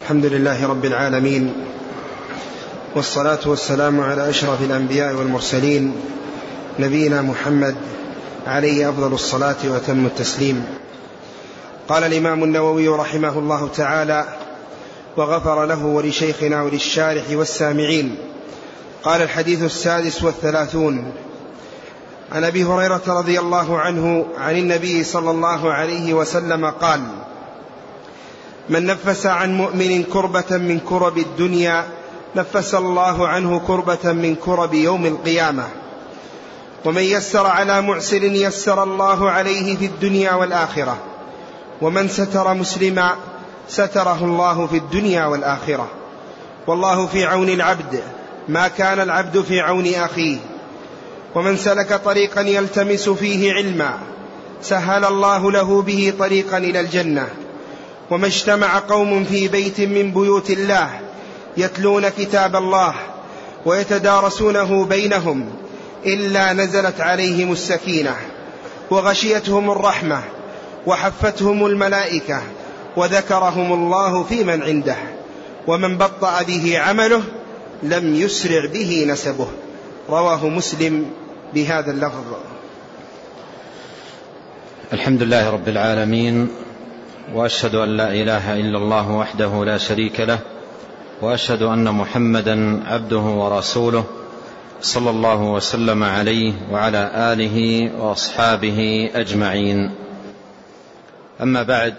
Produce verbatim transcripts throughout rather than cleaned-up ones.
الحمد لله رب العالمين، والصلاة والسلام على أشرف الأنبياء والمرسلين، نبينا محمد عليه أفضل الصلاة وأتم التسليم. قال الإمام النووي رحمه الله تعالى وغفر له ولشيخنا وللشارح والسامعين. قال: الحديث السادس والثلاثون عن أبي هريرة رضي الله عنه عن النبي صلى الله عليه وسلم قال: من نفس عن مؤمن كربة من كرب الدنيا نفس الله عنه كربة من كرب يوم القيامة. ومن يسر على معسر يسر الله عليه في الدنيا والآخرة. ومن ستر مسلما ستره الله في الدنيا والآخرة. والله في عون العبد ما كان العبد في عون أخيه. ومن سلك طريقا يلتمس فيه علما سهل الله له به طريقا إلى الجنة. وما اجتمع قوم في بيت من بيوت الله يتلون كتاب الله ويتدارسونه بينهم إلا نزلت عليهم السكينة وغشيتهم الرحمة وحفتهم الملائكة وذكرهم الله في من عنده. ومن بطأ به عمله لم يسرع به نسبه. رواه مسلم بهذا اللفظ. الحمد لله رب العالمين، وأشهد أن لا إله إلا الله وحده لا شريك له، وأشهد أن محمدا عبده ورسوله صلى الله وسلم عليه وعلى آله وأصحابه أجمعين. أما بعد،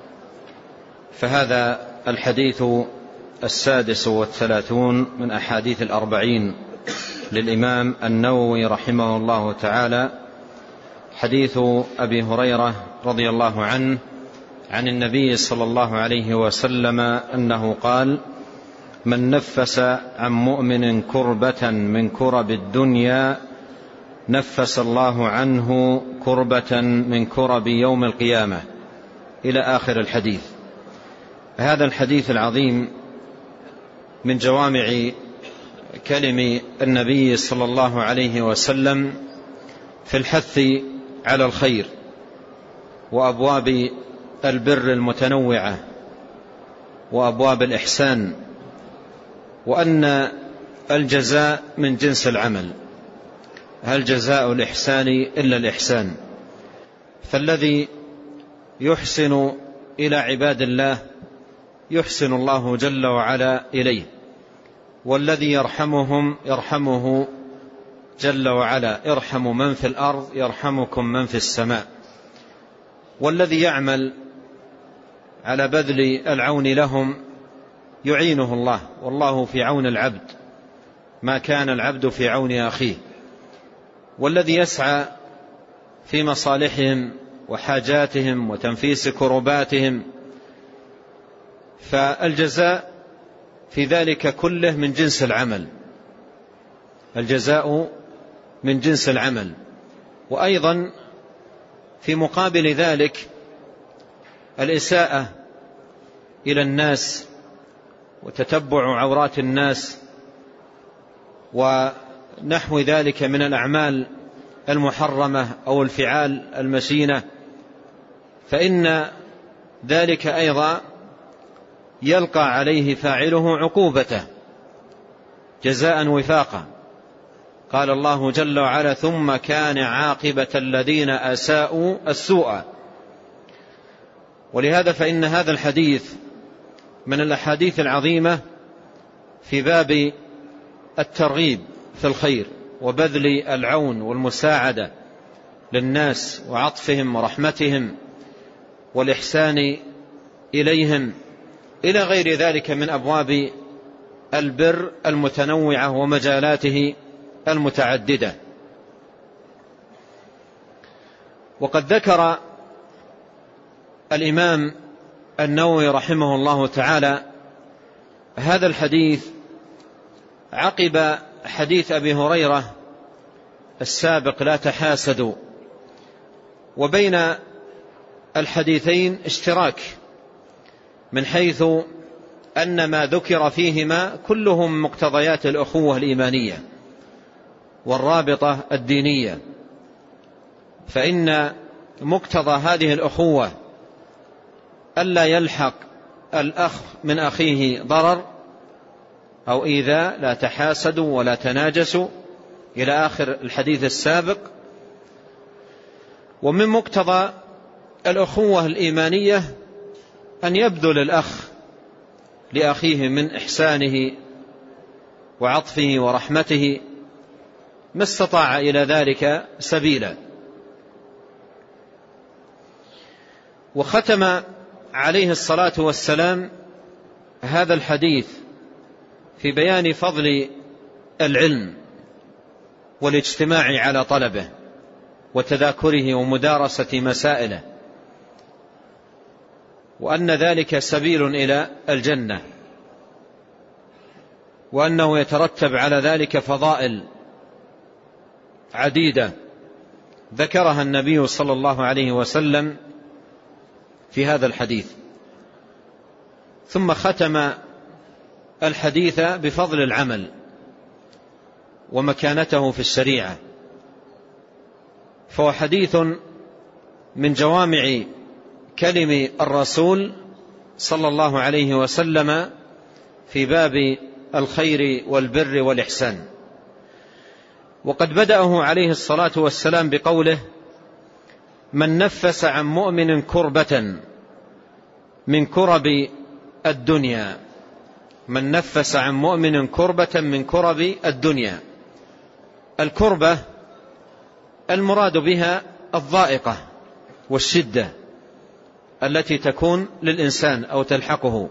فهذا الحديث السادس والثلاثون من أحاديث الأربعين للإمام النووي رحمه الله تعالى، حديث أبي هريرة رضي الله عنه عن النبي صلى الله عليه وسلم أنه قال: من نفس عن مؤمن كربة من كرب الدنيا نفس الله عنه كربة من كرب يوم القيامة، إلى آخر الحديث. هذا الحديث العظيم من جوامع كلم النبي صلى الله عليه وسلم في الحث على الخير وأبواب البر المتنوعة وأبواب الإحسان، وأن الجزاء من جنس العمل، هل جزاء الإحسان إلا الإحسان؟ فالذي يحسن إلى عباد الله يحسن الله جل وعلا إليه، والذي يرحمهم يرحمه جل وعلا. ارحموا من في الأرض يرحمكم من في السماء. والذي يعمل على بذل العون لهم يعينه الله، والله في عون العبد ما كان العبد في عون أخيه. والذي يسعى في مصالحهم وحاجاتهم وتنفيس كرباتهم، فالجزاء في ذلك كله من جنس العمل، الجزاء من جنس العمل. وأيضا في مقابل ذلك الإساءة إلى الناس وتتبع عورات الناس ونحو ذلك من الأعمال المحرمة أو الفعال المسينة، فإن ذلك أيضا يلقى عليه فاعله عقوبته جزاء وفاقا. قال الله جل وعلا: ثم كان عاقبة الذين أساءوا السوء. ولهذا فإن هذا الحديث من الأحاديث العظيمة في باب الترغيب في الخير وبذل العون والمساعدة للناس وعطفهم ورحمتهم والإحسان إليهم، إلى غير ذلك من أبواب البر المتنوعة ومجالاته المتعددة. وقد ذكر الإمام النووي رحمه الله تعالى هذا الحديث عقب حديث أبي هريرة السابق: لا تحاسدوا. وبين الحديثين اشتراك من حيث أن ما ذكر فيهما كلهم مقتضيات الأخوة الإيمانية والرابطة الدينية، فإن مقتضى هذه الأخوة ألا يلحق الأخ من أخيه ضرر أو إيذاء، لا تحاسدوا ولا تناجسوا إلى آخر الحديث السابق. ومن مقتضى الأخوة الإيمانية أن يبذل الأخ لأخيه من إحسانه وعطفه ورحمته ما استطاع إلى ذلك سبيلا. وختم عليه الصلاة والسلام هذا الحديث في بيان فضل العلم والاجتماع على طلبه وتذاكره ومدارسة مسائله، وأن ذلك سبيل إلى الجنة، وأنه يترتب على ذلك فضائل عديدة ذكرها النبي صلى الله عليه وسلم في هذا الحديث. ثم ختم الحديث بفضل العمل ومكانته في الشريعة، فهو حديث من جوامع كلم الرسول صلى الله عليه وسلم في باب الخير والبر والإحسان. وقد بدأه عليه الصلاة والسلام بقوله: من نفس عن مؤمن كربة من كرب الدنيا. من نفس عن مؤمن كربة من كرب الدنيا. الكربة المراد بها الضائقة والشدة التي تكون للإنسان أو تلحقه،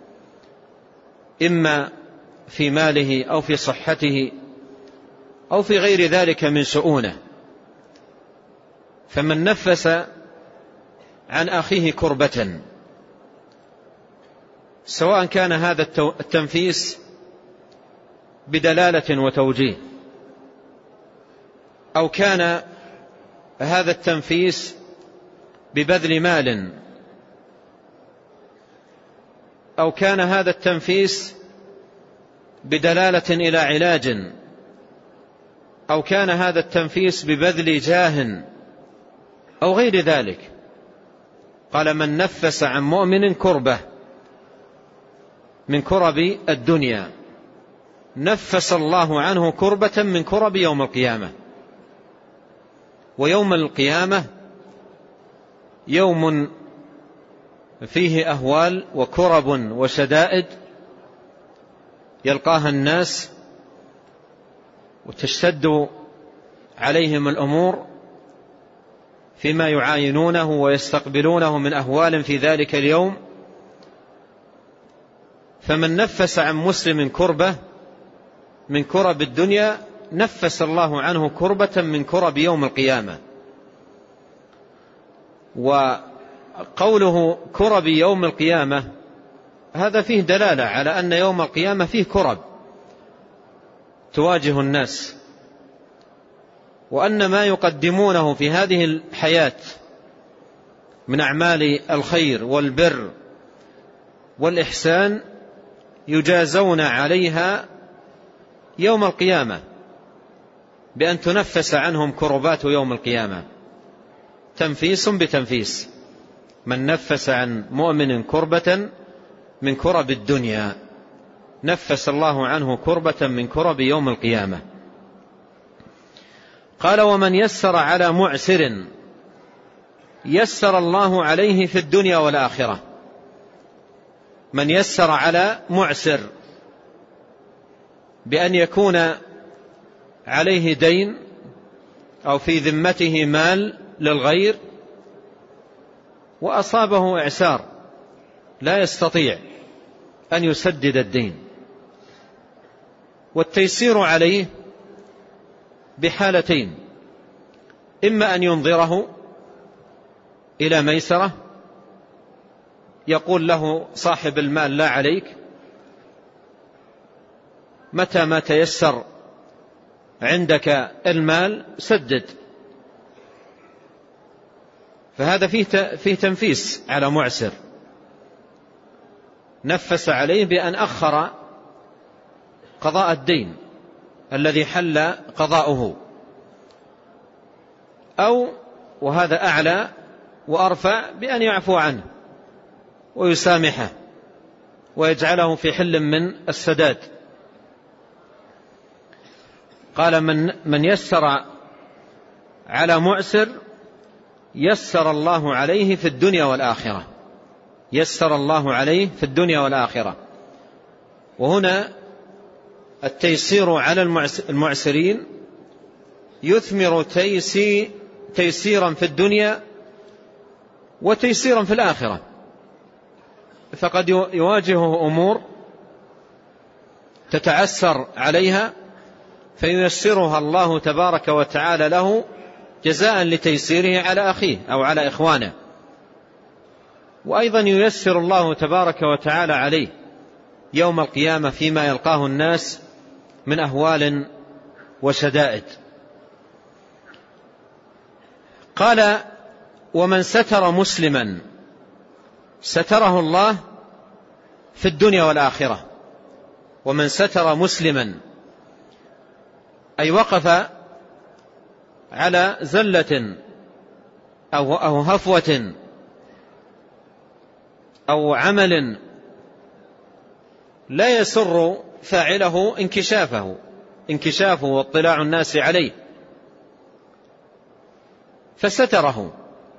إما في ماله أو في صحته أو في غير ذلك من شؤونه. فمن نفس عن أخيه كربة، سواء كان هذا التنفيس بدلالة وتوجيه، أو كان هذا التنفيس ببذل مال، أو كان هذا التنفيس بدلالة إلى علاج، أو كان هذا التنفيس ببذل جاه أو غير ذلك. قال: من نفس عن مؤمن كربة من كرب الدنيا نفس الله عنه كربة من كرب يوم القيامة. ويوم القيامة يوم فيه أهوال وكرب وشدائد يلقاها الناس وتشتد عليهم الأمور فيما يعاينونه ويستقبلونه من أهوال في ذلك اليوم. فمن نفس عن مسلم كربة من كرب الدنيا نفس الله عنه كربة من كرب يوم القيامة. وقوله كرب يوم القيامة هذا فيه دلالة على أن يوم القيامة فيه كرب تواجه الناس، وأن ما يقدمونه في هذه الحياة من أعمال الخير والبر والإحسان يجازون عليها يوم القيامة بأن تنفس عنهم كربات يوم القيامة، تنفيس بتنفيس. من نفس عن مؤمن كربة من كرب الدنيا نفس الله عنه كربة من كرب يوم القيامة. قال: ومن يسر على معسر يسر الله عليه في الدنيا والآخرة. من يسر على معسر بأن يكون عليه دين أو في ذمته مال للغير وأصابه إعسار لا يستطيع أن يسدد الدين، والتيسير عليه بحالتين: إما أن ينظره إلى ميسرة، يقول له صاحب المال: لا عليك، متى ما تيسر عندك المال سدد. فهذا فيه فيه تنفيس على معسر، نفس عليه بأن أخر قضاء الدين الذي حل قضاؤه، أو وهذا أعلى وأرفع بأن يعفو عنه ويسامحه ويجعله في حل من السداد. قال من, من يسر على معسر يسر الله عليه في الدنيا والآخرة، يسر الله عليه في الدنيا والآخرة. وهنا التيسير على المعسرين يثمر تيسي تيسيرا في الدنيا وتيسيرا في الآخرة، فقد يواجهه أمور تتعسر عليها فييسرها الله تبارك وتعالى له جزاء لتيسيره على أخيه أو على إخوانه. وأيضا ييسر الله تبارك وتعالى عليه يوم القيامة فيما يلقاه الناس من أهوال وشدائد. قال ومن ستر مسلما ستره الله في الدنيا والآخرة. ومن ستر مسلما أي وقف على زلة أو, أو هفوة أو عمل لا يسر فاعله انكشافه انكشافه واطلاع الناس عليه، فستره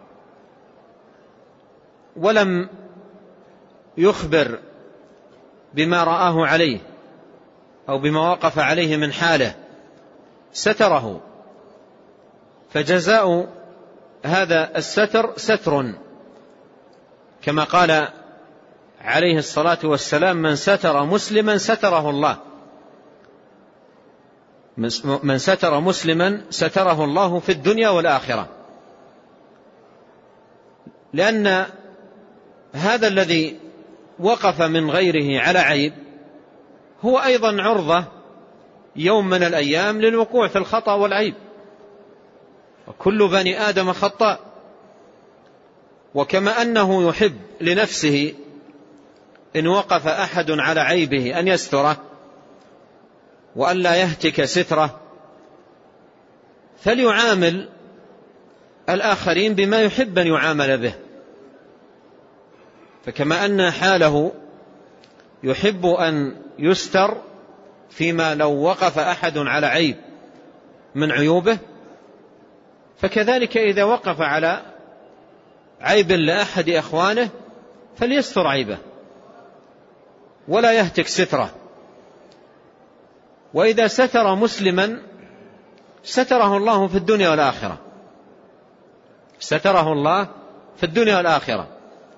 ولم يخبر بما رآه عليه أو بما وقف عليه من حاله، ستره. فجزاء هذا الستر ستر، كما قال عليه الصلاة والسلام من ستر مسلما ستره الله، من ستر مسلما ستره الله في الدنيا والآخرة. لأن هذا الذي وقف من غيره على عيب هو أيضا عرضة يوم من الأيام للوقوع في الخطأ والعيب، وكل بني آدم خطاء. وكما أنه يحب لنفسه إن وقف أحد على عيبه أن يستره وأن لا يهتك ستره، فليعامل الآخرين بما يحب أن يعامل به. فكما أن حاله يحب أن يستر فيما لو وقف أحد على عيب من عيوبه، فكذلك إذا وقف على عيب لأحد أخوانه فليستر عيبه ولا يهتك ستره. وإذا ستر مسلما ستره الله في الدنيا والآخرة، ستره الله في الدنيا والآخرة،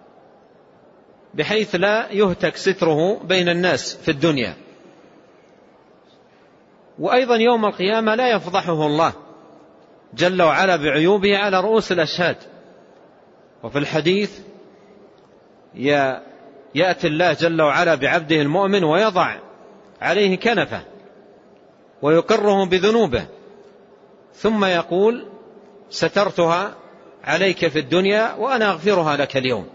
بحيث لا يهتك ستره بين الناس في الدنيا. وأيضا يوم القيامة لا يفضحه الله جل وعلا بعيوبه على رؤوس الأشهاد. وفي الحديث يأتي الله جل وعلا بعبده المؤمن ويضع عليه كنفه ويقره بذنوبه، ثم يقول سترتها عليك في الدنيا وأنا أغفرها لك اليوم.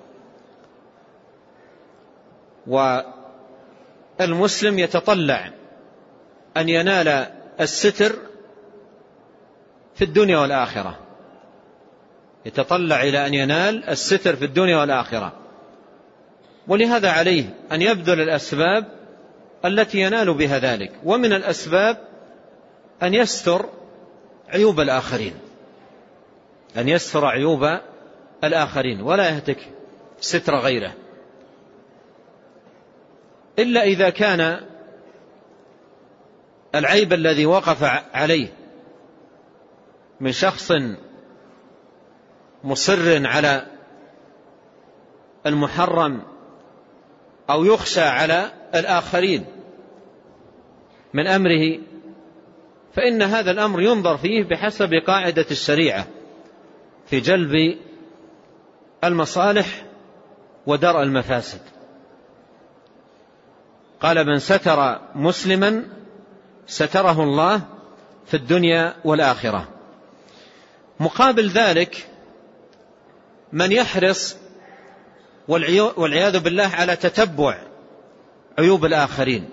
والمسلم يتطلع أن ينال الستر في الدنيا والآخرة، يتطلع إلى أن ينال الستر في الدنيا والآخرة، ولهذا عليه أن يبذل الأسباب التي ينال بها ذلك. ومن الأسباب أن يستر عيوب الآخرين، أن يستر عيوب الآخرين ولا يهتك ستر غيره، إلا إذا كان العيب الذي وقف عليه من شخص مصر على المحرم أو يخشى على الآخرين من أمره، فإن هذا الأمر ينظر فيه بحسب قاعدة الشريعة في جلب المصالح ودرء المفاسد. قال من ستر مسلما ستره الله في الدنيا والآخرة. مقابل ذلك من يحرص والعياذ بالله على تتبع عيوب الآخرين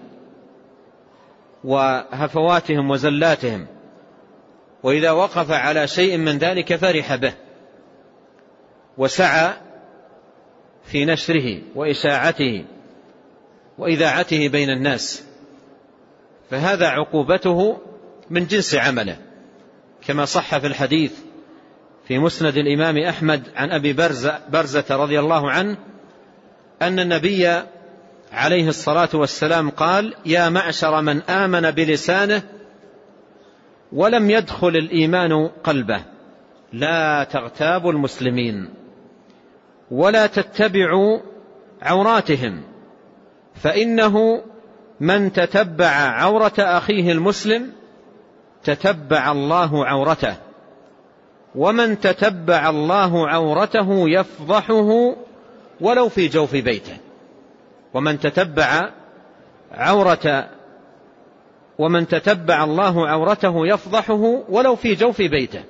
وهفواتهم وزلاتهم، وإذا وقف على شيء من ذلك فرح به وسعى في نشره وإشاعته وإذاعته بين الناس، فهذا عقوبته من جنس عمله، كما صح في الحديث في مسند الإمام أحمد عن أبي برزة, برزة رضي الله عنه أن النبي عليه الصلاة والسلام قال: يا معشر من آمن بلسانه ولم يدخل الإيمان قلبه، لا تغتابوا المسلمين ولا تتبعوا عوراتهم، فإنه من تتبع عورة أخيه المسلم تتبع الله عورته، ومن تتبع الله عورته يفضحه ولو في جوف بيته. ومن تتبع عورة ومن تتبع الله عورته يفضحه ولو في جوف بيته.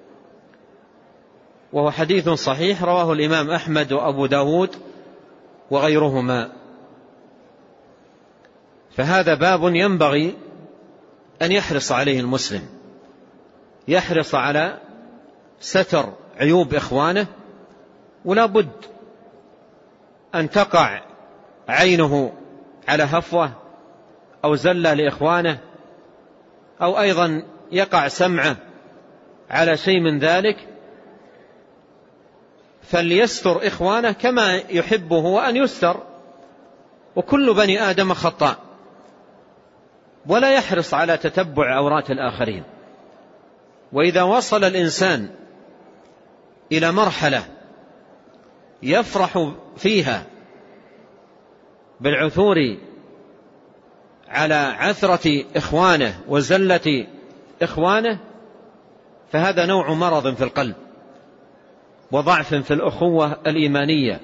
وهو حديث صحيح رواه الإمام أحمد وأبو داود وغيرهما. فهذا باب ينبغي أن يحرص عليه المسلم، يحرص على ستر عيوب إخوانه، ولا بد أن تقع عينه على هفوة أو زلة لإخوانه، أو أيضا يقع سمعه على شيء من ذلك، فليستر إخوانه كما يحبه وأن يستر، وكل بني آدم خطاء، ولا يحرص على تتبع عورات الآخرين. وإذا وصل الإنسان إلى مرحلة يفرح فيها بالعثور على عثرة إخوانه وزلة إخوانه، فهذا نوع مرض في القلب وضعف في الأخوة الإيمانية.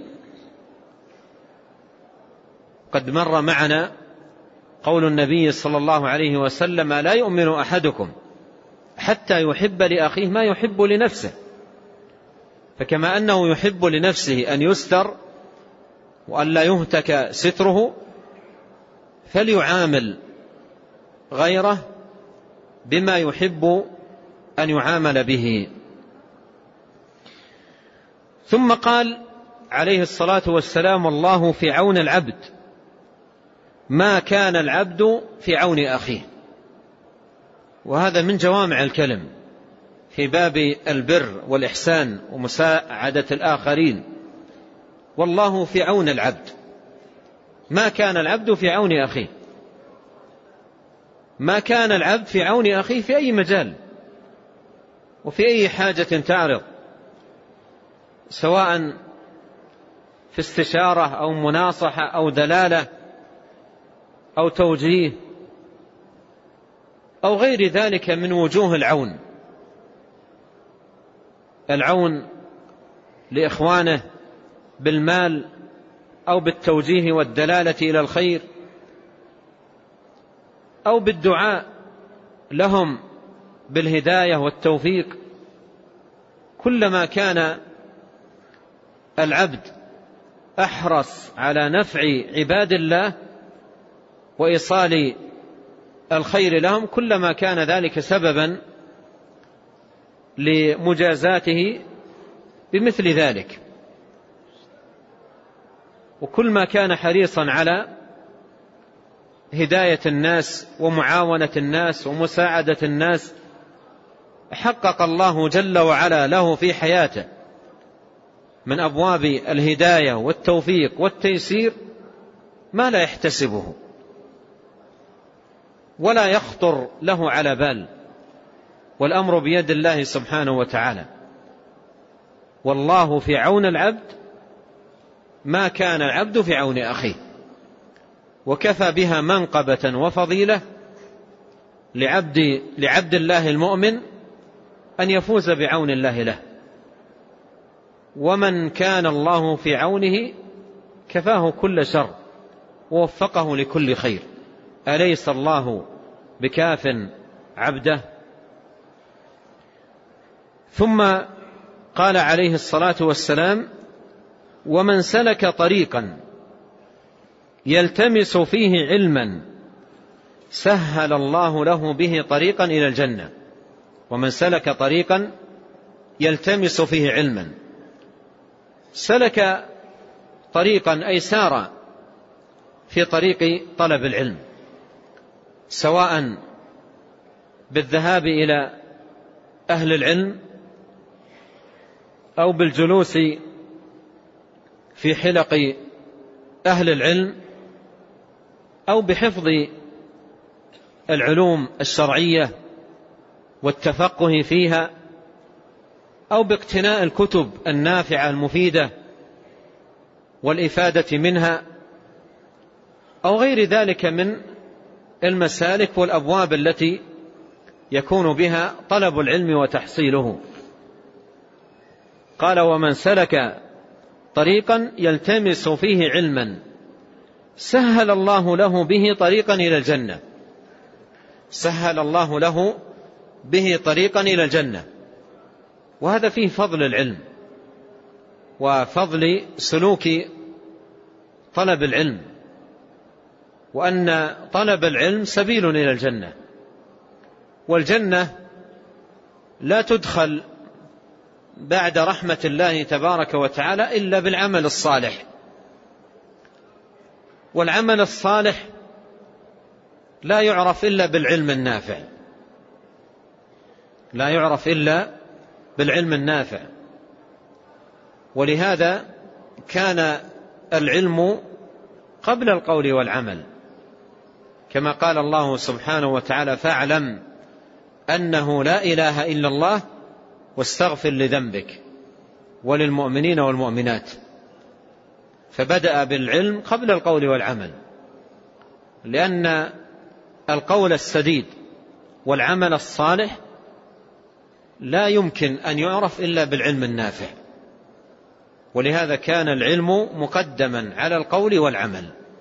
قد مر معنا قول النبي صلى الله عليه وسلم: لا يؤمن أحدكم حتى يحب لأخيه ما يحب لنفسه. فكما أنه يحب لنفسه أن يستر وأن لا يهتك ستره، فليعامل غيره بما يحب أن يعامل به. ثم قال عليه الصلاة والسلام: الله في عون العبد ما كان العبد في عون أخيه. وهذا من جوامع الكلم في باب البر والإحسان ومساعدة الآخرين. والله في عون العبد ما كان العبد في عون أخيه. ما كان العبد في عون أخيه في أي مجال وفي أي حاجة تعرض، سواء في استشارة أو مناصحة أو دلالة أو توجيه أو غير ذلك من وجوه العون. العون لإخوانه بالمال أو بالتوجيه والدلالة إلى الخير أو بالدعاء لهم بالهداية والتوفيق. كلما كان العبد أحرص على نفع عباد الله وإيصال الخير لهم، كلما كان ذلك سببا لمجازاته بمثل ذلك. وكل ما كان حريصا على هداية الناس ومعاونة الناس ومساعدة الناس، حقق الله جل وعلا له في حياته من أبواب الهداية والتوفيق والتيسير ما لا يحتسبه ولا يخطر له على بال، والأمر بيد الله سبحانه وتعالى. والله في عون العبد ما كان العبد في عون أخيه. وكفى بها منقبة وفضيلة لعبد, لعبد الله المؤمن أن يفوز بعون الله له. ومن كان الله في عونه كفاه كل شر ووفقه لكل خير. أليس الله بكاف عبده؟ ثم قال عليه الصلاة والسلام: ومن سلك طريقا يلتمس فيه علما سهل الله له به طريقا إلى الجنة. ومن سلك طريقا يلتمس فيه علما، سلك طريقا أي سار في طريق طلب العلم، سواء بالذهاب إلى أهل العلم أو بالجلوس في حلق أهل العلم أو بحفظ العلوم الشرعية والتفقه فيها أو باقتناء الكتب النافعة المفيدة والإفادة منها أو غير ذلك من المسالك والأبواب التي يكون بها طلب العلم وتحصيله. قال: ومن سلك طريقا يلتمس فيه علما سهل الله له به طريقا إلى الجنة. سهل الله له به طريقا إلى الجنة. وهذا فيه فضل العلم وفضل سلوك طلب العلم، وأن طلب العلم سبيل إلى الجنة. والجنة لا تدخل بعد رحمة الله تبارك وتعالى إلا بالعمل الصالح، والعمل الصالح لا يعرف إلا بالعلم النافع، لا يعرف إلا بالعلم النافع. ولهذا كان العلم قبل القول والعمل، كما قال الله سبحانه وتعالى: فاعلم أنه لا إله إلا الله واستغفر لذنبك وللمؤمنين والمؤمنات. فبدأ بالعلم قبل القول والعمل، لأن القول السديد والعمل الصالح لا يمكن أن يعرف إلا بالعلم النافع. ولهذا كان العلم مقدما على القول والعمل.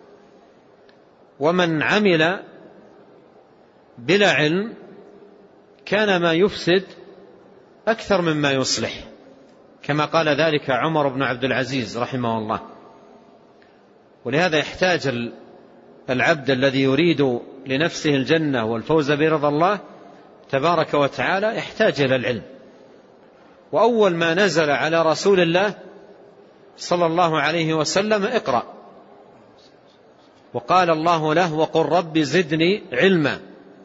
ومن عمل بلا علم كان ما يفسد أكثر مما يصلح، كما قال ذلك عمر بن عبد العزيز رحمه الله. ولهذا يحتاج العبد الذي يريد لنفسه الجنة والفوز برضا الله تبارك وتعالى يحتاج إلى العلم. وأول ما نزل على رسول الله صلى الله عليه وسلم: اقرأ. وقال الله له: وقل رب زدني علما.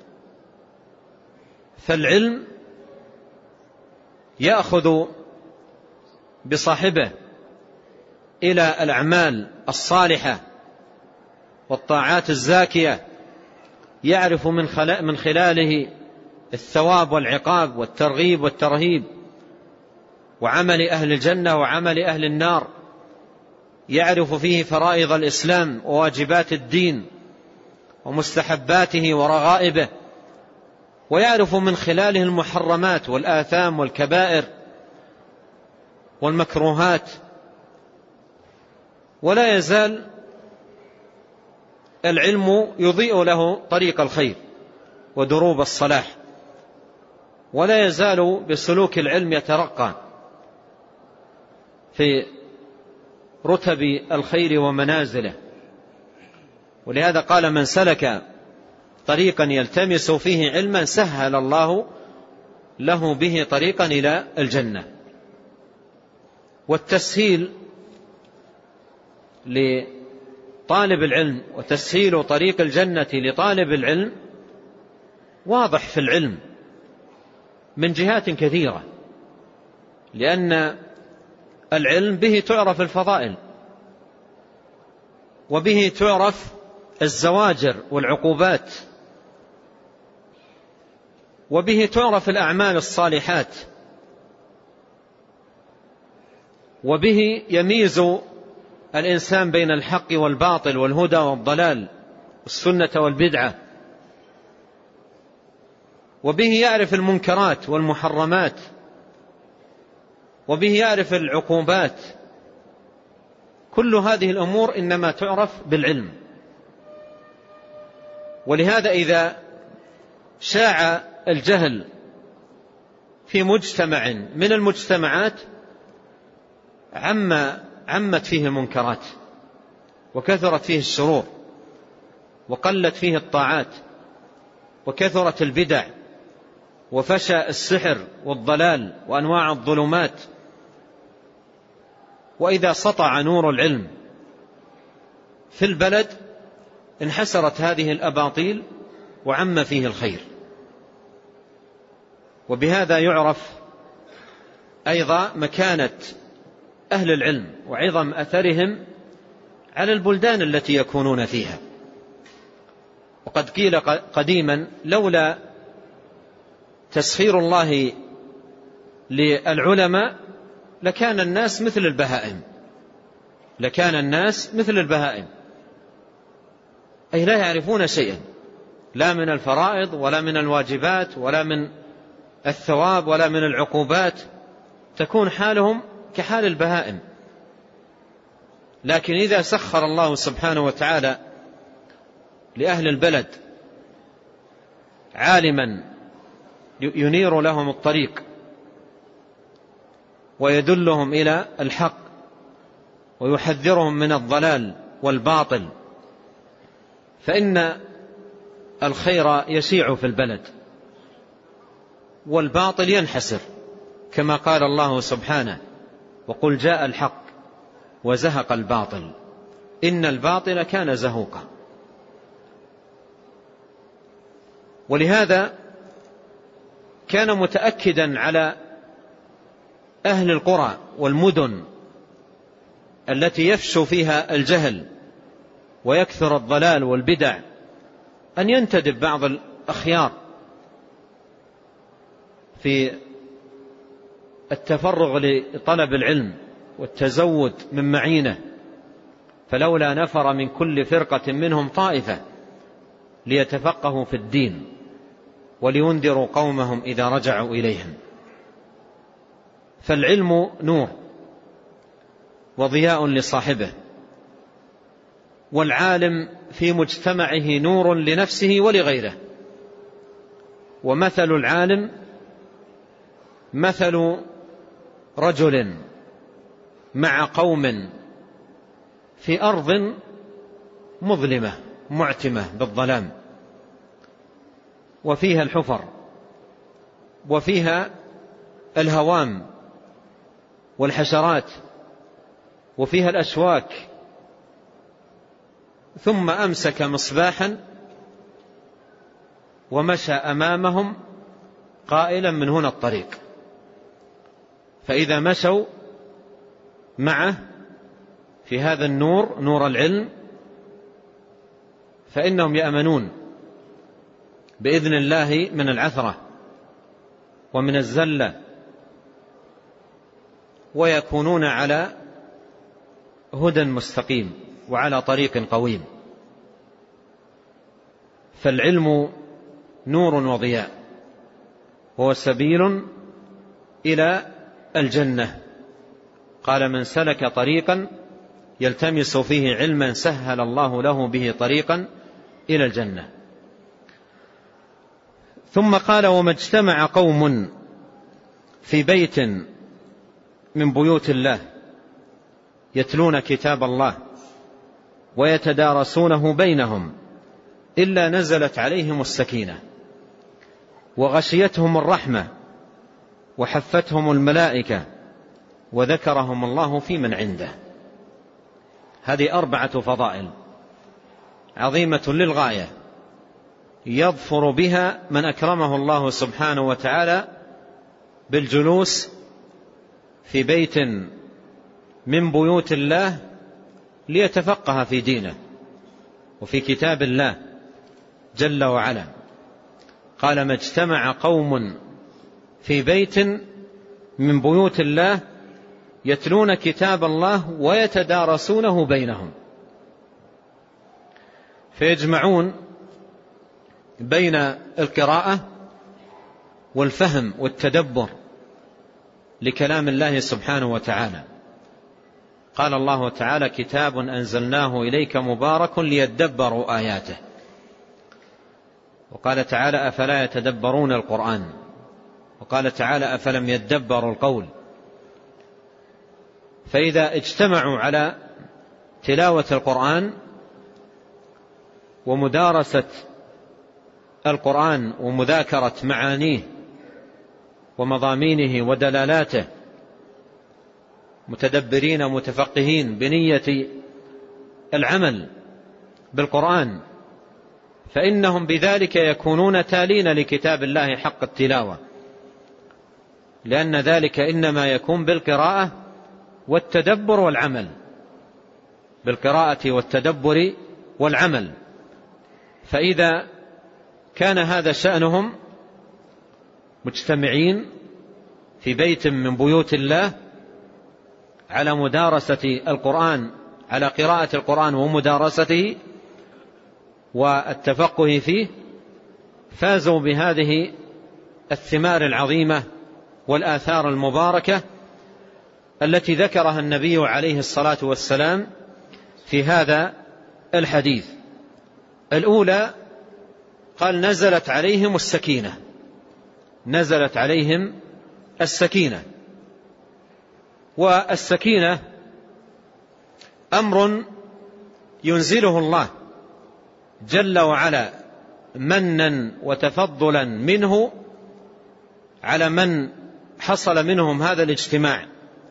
فالعلم يأخذ بصاحبه إلى الأعمال الصالحة والطاعات الزاكية، يعرف من خلاله الثواب والعقاب والترغيب والترهيب، وعمل أهل الجنة وعمل أهل النار، يعرف فيه فرائض الإسلام وواجبات الدين ومستحباته ورغائبه، ويعرف من خلاله المحرمات والآثام والكبائر والمكروهات. ولا يزال العلم يضيء له طريق الخير ودروب الصلاح، ولا يزال بسلوك العلم يترقى في رتب الخير ومنازله. ولهذا قال: من سلك طريقا يلتمس فيه علما سهل الله له به طريقا إلى الجنة. والتسهيل لطالب العلم وتسهيل طريق الجنة لطالب العلم واضح في العلم من جهات كثيرة، لأن العلم به تعرف الفضائل، وبه تعرف الزواجر والعقوبات، وبه تعرف الأعمال الصالحات، وبه يميز الإنسان بين الحق والباطل والهدى والضلال والسنة والبدعة، وبه يعرف المنكرات والمحرمات، وبه يعرف العقوبات. كل هذه الأمور إنما تعرف بالعلم. ولهذا إذا شاع الجهل في مجتمع من المجتمعات عم عمت فيه المنكرات، وكثرت فيه الشرور، وقلت فيه الطاعات، وكثرت البدع، وفشى السحر والضلال وأنواع الظلمات. وإذا سطع نور العلم في البلد انحسرت هذه الأباطيل وعم فيه الخير. وبهذا يعرف أيضا مكانة أهل العلم وعظم أثرهم على البلدان التي يكونون فيها. وقد قيل قديما لولا تسخير الله للعلماء لكان الناس مثل البهائم لكان الناس مثل البهائم أي لا يعرفون شيئا، لا من الفرائض ولا من الواجبات ولا من الثواب ولا من العقوبات، تكون حالهم كحال البهائم. لكن إذا سخر الله سبحانه وتعالى لأهل البلد عالما ينير لهم الطريق ويدلهم إلى الحق ويحذرهم من الضلال والباطل، فإن الخير يشيع في البلد والباطل ينحسر، كما قال الله سبحانه: وقل جاء الحق وزهق الباطل إن الباطل كان زهوقا. ولهذا كان متأكدا على أهل القرى والمدن التي يفشو فيها الجهل ويكثر الضلال والبدع أن ينتدب بعض الأخيار في التفرغ لطلب العلم والتزود من معينه، فلولا نفر من كل فرقة منهم طائفة ليتفقهوا في الدين ولينذروا قومهم إذا رجعوا إليهم. فالعلم نور وضياء لصاحبه، والعالم في مجتمعه نور لنفسه ولغيره. ومثل العالم مثل رجل مع قوم في أرض مظلمة معتمة بالظلام، وفيها الحفر وفيها الهوام والحشرات وفيها الأشواك، ثم أمسك مصباحا ومشى أمامهم قائلا: من هنا الطريق. فإذا مشوا معه في هذا النور، نور العلم، فإنهم يأمنون بإذن الله من العثرة ومن الزلة، ويكونون على هدى مستقيم وعلى طريق قويم. فالعلم نور وضياء، هو سبيل إلى الجنة. قال: من سلك طريقا يلتمس فيه علما سهل الله له به طريقا إلى الجنة. ثم قال: وما اجتمع قوم في بيت من بيوت الله يتلون كتاب الله ويتدارسونه بينهم إلا نزلت عليهم السكينة وغشيتهم الرحمة وحفتهم الملائكة وذكرهم الله في من عنده. هذه أربعة فضائل عظيمة للغاية يظفر بها من أكرمه الله سبحانه وتعالى بالجلوس في بيت من بيوت الله ليتفقه في دينه وفي كتاب الله جل وعلا. قال: ما اجتمع قوم في بيت من بيوت الله يتلون كتاب الله ويتدارسونه بينهم، فيجمعون بين القراءة والفهم والتدبر لكلام الله سبحانه وتعالى. قال الله تعالى: كتاب أنزلناه إليك مبارك ليدبروا آياته. وقال تعالى: أفلا يتدبرون القرآن. وقال تعالى: أفلم يدبروا القول. فإذا اجتمعوا على تلاوة القرآن ومدارسة القرآن ومذاكرة معانيه ومضامينه ودلالاته، متدبرين متفقهين بنية العمل بالقرآن فإنهم بذلك يكونون تالين لكتاب الله حق التلاوة، لأن ذلك إنما يكون بالقراءة والتدبر والعمل، بالقراءة والتدبر والعمل. فإذا كان هذا شأنهم مجتمعين في بيت من بيوت الله على مدارسة القرآن، على قراءة القرآن ومدارسته والتفقه فيه، فازوا بهذه الثمار العظيمة والآثار المباركة التي ذكرها النبي عليه الصلاة والسلام في هذا الحديث. الأولى قال نزلت عليهم السكينة، نزلت عليهم السكينة. والسكينة أمر ينزله الله جل وعلا منا وتفضلا منه على من حصل منهم هذا الاجتماع،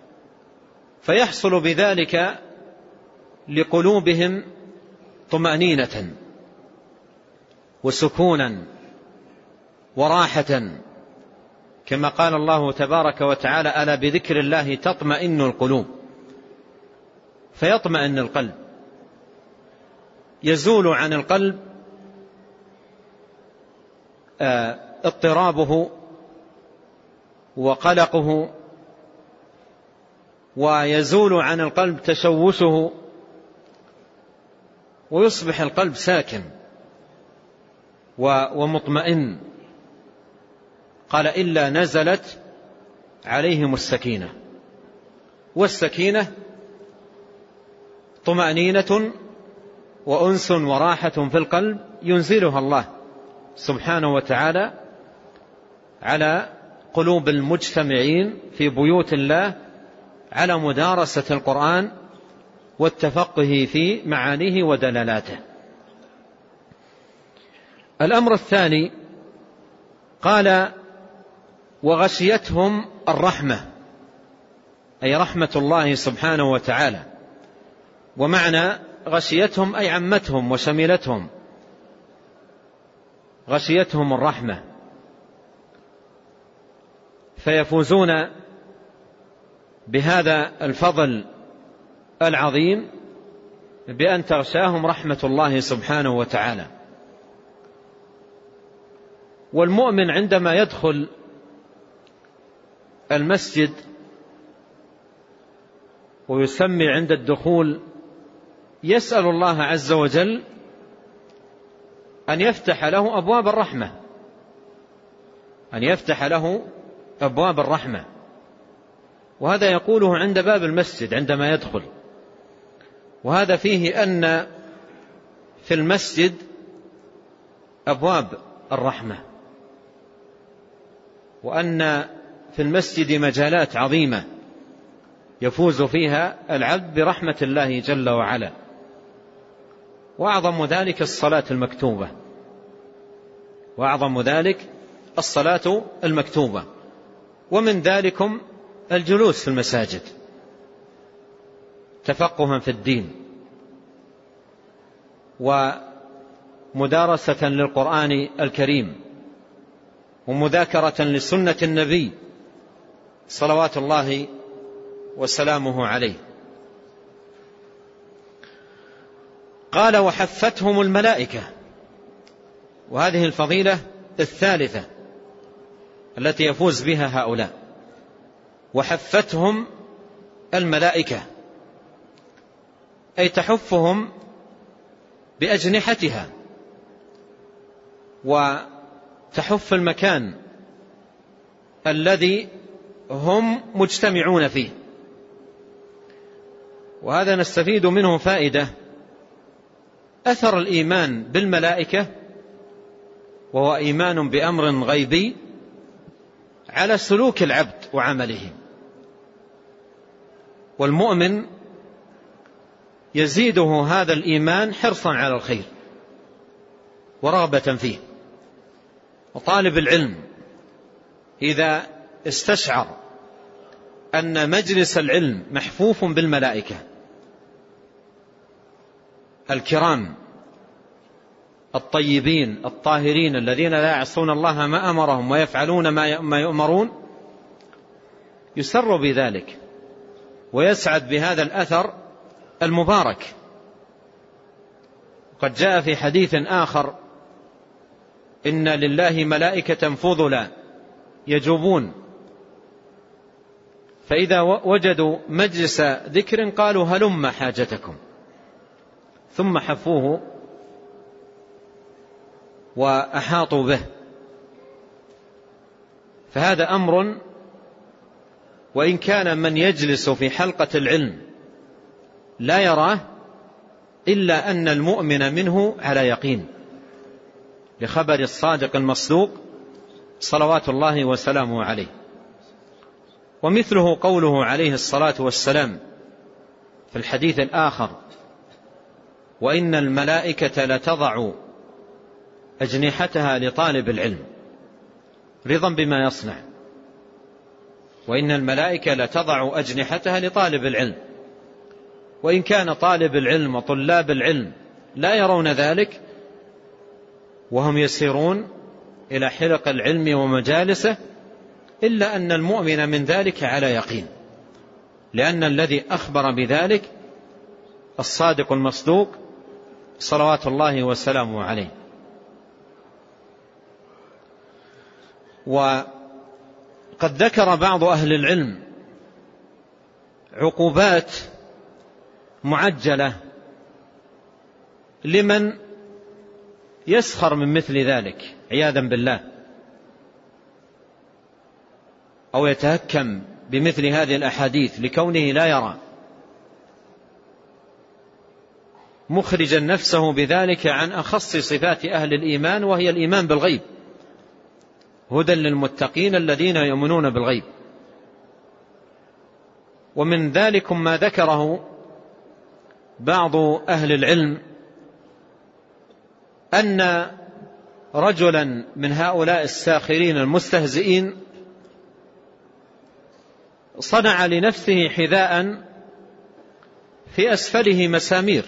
فيحصل بذلك لقلوبهم طمأنينة وسكونا وراحة، كما قال الله تبارك وتعالى: ألا بذكر الله تطمئن القلوب. فيطمئن القلب، يزول عن القلب اضطرابه وقلقه، ويزول عن القلب تشوشه، ويصبح القلب ساكن ومطمئن. قال: إلا نزلت عليهم السكينة. والسكينة طمأنينة وأنس وراحة في القلب ينزلها الله سبحانه وتعالى على قلوب المجتمعين في بيوت الله على مدارسة القرآن والتفقه في معانيه ودلالاته. الأمر الثاني قال: وغشيتهم الرحمة، أي رحمة الله سبحانه وتعالى. ومعنى غشيتهم أي عمتهم وشملتهم، غشيتهم الرحمة، فيفوزون بهذا الفضل العظيم بأن تغشاهم رحمة الله سبحانه وتعالى. والمؤمن عندما يدخل المسجد ويسمي عند الدخول يسأل الله عز وجل أن يفتح له أبواب الرحمة، أن يفتح له أبواب الرحمة. وهذا يقوله عند باب المسجد عندما يدخل. وهذا فيه أن في المسجد أبواب الرحمة، وأن في المسجد مجالات عظيمة يفوز فيها العبد برحمة الله جل وعلا. وأعظم ذلك الصلاة المكتوبة، وأعظم ذلك الصلاة المكتوبة. ومن ذلكم الجلوس في المساجد تفقها في الدين ومدارسة للقرآن الكريم ومذاكرة لسنة النبي صلوات الله وسلامه عليه. قال: وحفتهم الملائكة. وهذه الفضيلة الثالثة التي يفوز بها هؤلاء. وحفتهم الملائكة أي تحفهم بأجنحتها وتحف المكان الذي هم مجتمعون فيه. وهذا نستفيد منه فائدة: أثر الإيمان بالملائكة، وهو إيمان بأمر غيبي، على سلوك العبد وعمله. والمؤمن يزيده هذا الإيمان حرصا على الخير ورغبة فيه. وطالب العلم إذا استشعر أن مجلس العلم محفوف بالملائكة الكرام الطيبين الطاهرين الذين لا يعصون الله ما أمرهم ويفعلون ما يؤمرون يسر بذلك ويسعد بهذا الأثر المبارك. قد جاء في حديث آخر: إن لله ملائكة فضلا يجوبون، فإذا وجدوا مجلس ذكر قالوا هلم حاجتكم، ثم حفوه وأحاطوا به. فهذا أمر، وإن كان من يجلس في حلقة العلم لا يراه، إلا أن المؤمن منه على يقين، لخبر الصادق المصدوق صلوات الله وسلامه عليه. ومثله قوله عليه الصلاة والسلام في الحديث الآخر: وإن الملائكة لتضع أجنحتها لطالب العلم رضا بما يصنع. وإن الملائكة لتضع أجنحتها لطالب العلم. وإن كان طالب العلم وطلاب العلم لا يرون ذلك وهم يسيرون إلى حلق العلم ومجالسه، إلا أن المؤمن من ذلك على يقين، لأن الذي أخبر بذلك الصادق المصدوق صلوات الله وسلامه عليه. وقد ذكر بعض أهل العلم عقوبات معجلة لمن يسخر من مثل ذلك عياذا بالله، أو يتهكم بمثل هذه الأحاديث لكونه لا يرى، مخرجا نفسه بذلك عن أخص صفات أهل الإيمان، وهي الإيمان بالغيب، هدى للمتقين الذين يؤمنون بالغيب. ومن ذلك ما ذكره بعض أهل العلم أن رجلا من هؤلاء الساخرين المستهزئين صنع لنفسه حذاء في أسفله مسامير،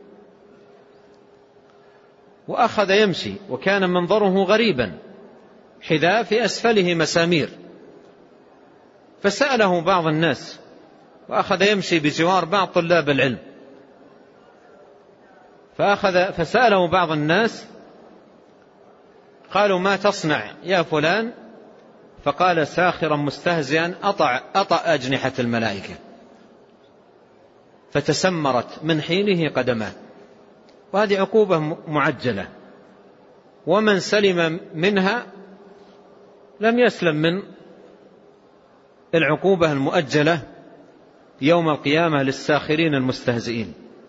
وأخذ يمشي، وكان منظره غريبا، حذاء في أسفله مسامير. فسأله بعض الناس، وأخذ يمشي بجوار بعض طلاب العلم، فأخذ فسأله بعض الناس قالوا: ما تصنع يا فلان؟ فقال ساخرا مستهزئا: أطع, أطع أجنحة الملائكة. فتسمرت من حينه قدماه. وهذه عقوبة معجلة، ومن سلم منها لم يسلم من العقوبة المؤجلة يوم القيامة للساخرين المستهزئين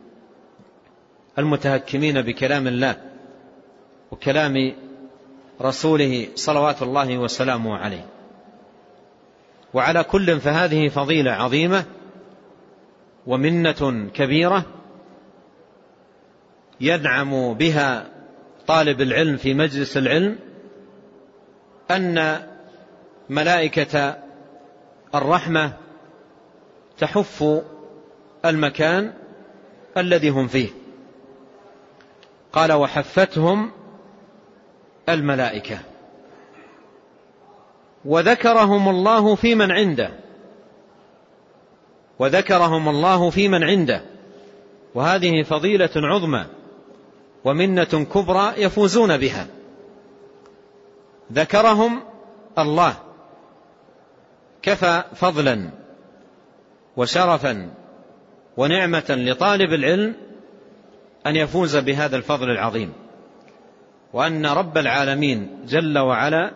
المتهكمين بكلام الله وكلام رسوله صلوات الله وسلامه عليه. وعلى كل فهذه فضيلة عظيمة ومنة كبيرة ينعم بها طالب العلم في مجلس العلم، أن ملائكة الرحمة تحف المكان الذي هم فيه. قال: وحفتهم الملائكة، وذكرهم الله في من عنده وذكرهم الله في من عنده وهذه فضيلة عظمى ومنة كبرى يفوزون بها. ذكرهم الله كفى فضلا وشرفا ونعمة لطالب العلم أن يفوز بهذا الفضل العظيم، وأن رب العالمين جل وعلا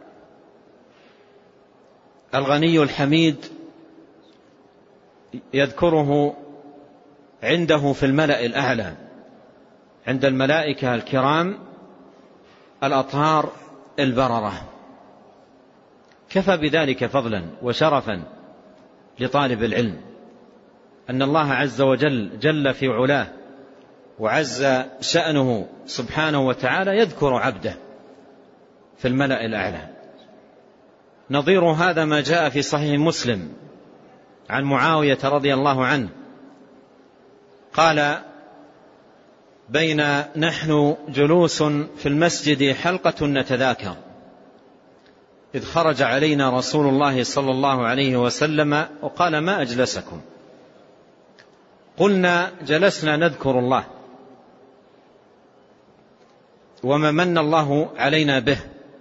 الغني الحميد يذكره عنده في الملأ الأعلى عند الملائكة الكرام الأطهار البررة. كفى بذلك فضلا وشرفا لطالب العلم أن الله عز وجل جل في علاه وعز شأنه سبحانه وتعالى يذكر عبده في الملأ الأعلى. نظير هذا ما جاء في صحيح مسلم عن معاوية رضي الله عنه قال: بين نحن جلوس في المسجد حلقة نتذاكر، إذ خرج علينا رسول الله صلى الله عليه وسلم وقال: ما أجلسكم؟ قلنا: جلسنا نذكر الله وما من الله علينا به،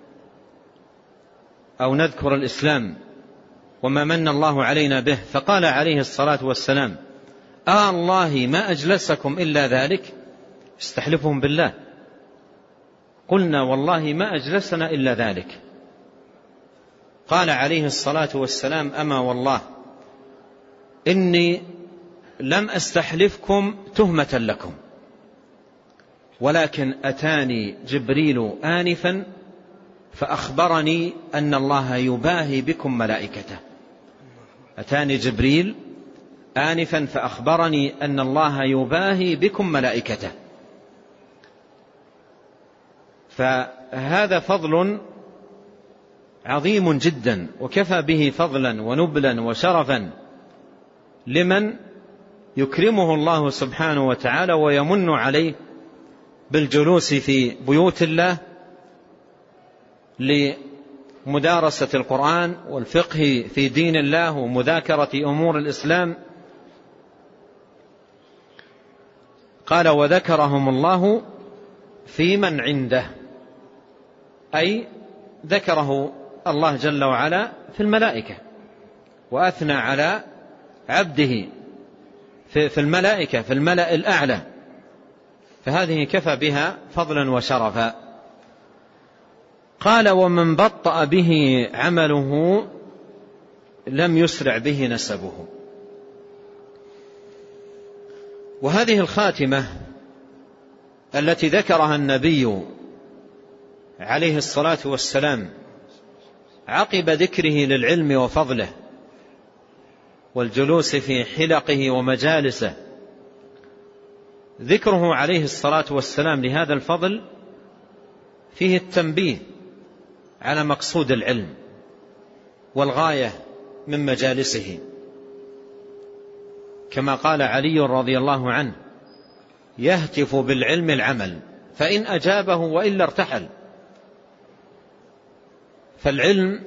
أو نذكر الإسلام وما من الله علينا به. فقال عليه الصلاة والسلام: آه الله ما أجلسكم إلا ذلك؟ استحلفهم بالله. قلنا: والله ما أجلسنا إلا ذلك. قال عليه الصلاة والسلام: أما والله إني لم أستحلفكم تهمة لكم، ولكن أتاني جبريل آنفا فأخبرني أن الله يباهي بكم ملائكته. أتاني جبريل آنفا فأخبرني أن الله يباهي بكم ملائكته. فهذا فضل عظيم جدا، وكفى به فضلا ونبلا وشرفا لمن يكرمه الله سبحانه وتعالى ويمن عليه بالجلوس في بيوت الله لمدارسة القرآن والفقه في دين الله ومذاكرة أمور الإسلام. قال: وذكرهم الله في من عنده، أي ذكره الله جل وعلا في الملائكة، وأثنى على عبده في الملائكة في الملأ الأعلى، فهذه كفى بها فضلا وشرفا. قال: ومن بطأ به عمله لم يسرع به نسبه. وهذه الخاتمة التي ذكرها النبي عليه الصلاة والسلام عقب ذكره للعلم وفضله والجلوس في حلقه ومجالسه، ذكره عليه الصلاة والسلام لهذا الفضل فيه التنبيه على مقصود العلم والغاية من مجالسه، كما قال علي رضي الله عنه: يهتف بالعلم العمل، فإن أجابه وإلا ارتحل. فالعلم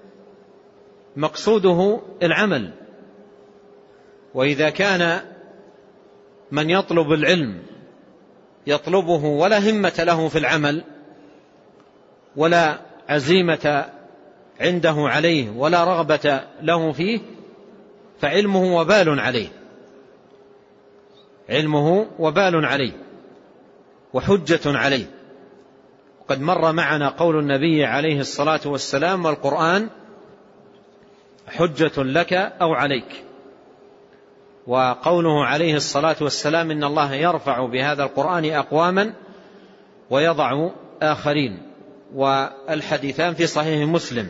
مقصوده العمل، وإذا كان من يطلب العلم يطلبه ولا همة له في العمل ولا عزيمة عنده عليه ولا رغبة له فيه، فعلمه وبال عليه، علمه وبال عليه وحجة عليه. قد مر معنا قول النبي عليه الصلاة والسلام: والقرآن حجة لك أو عليك. وقوله عليه الصلاة والسلام: إن الله يرفع بهذا القرآن أقواما ويضع آخرين. والحديثان في صحيح مسلم.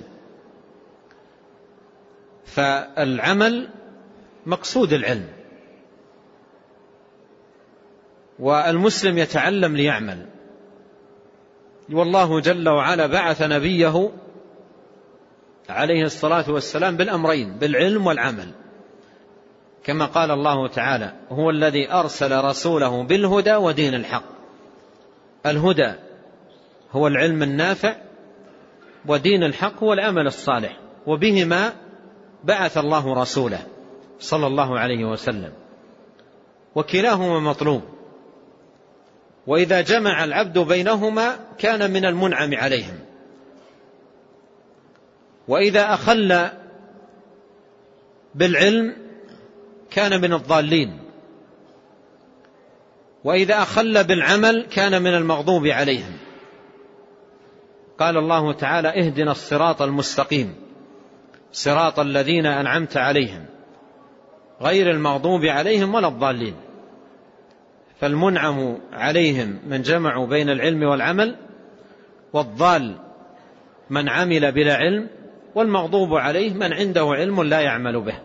فالعمل مقصود العلم، والمسلم يتعلم ليعمل. والله جل وعلا بعث نبيه عليه الصلاة والسلام بالأمرين، بالعلم والعمل، كما قال الله تعالى: هو الذي أرسل رسوله بالهدى ودين الحق. الهدى هو العلم النافع، ودين الحق هو العمل الصالح، وبهما بعث الله رسوله صلى الله عليه وسلم، وكلاهما مطلوب. وإذا جمع العبد بينهما كان من المنعم عليهم، وإذا أخل بالعلم كان من الضالين، وإذا أخل بالعمل كان من المغضوب عليهم. قال الله تعالى: اهدنا الصراط المستقيم صراط الذين أنعمت عليهم غير المغضوب عليهم ولا الضالين. فالمنعم عليهم من جمعوا بين العلم والعمل، والضال من عمل بلا علم، والمغضوب عليه من عنده علم لا يعمل به.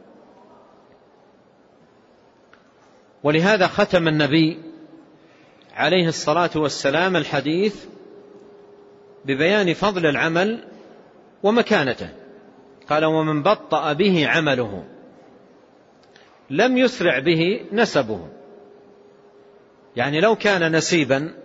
ولهذا ختم النبي عليه الصلاة والسلام الحديث ببيان فضل العمل ومكانته. قال: ومن بطأ به عمله لم يسرع به نسبه. يعني لو كان نسيبا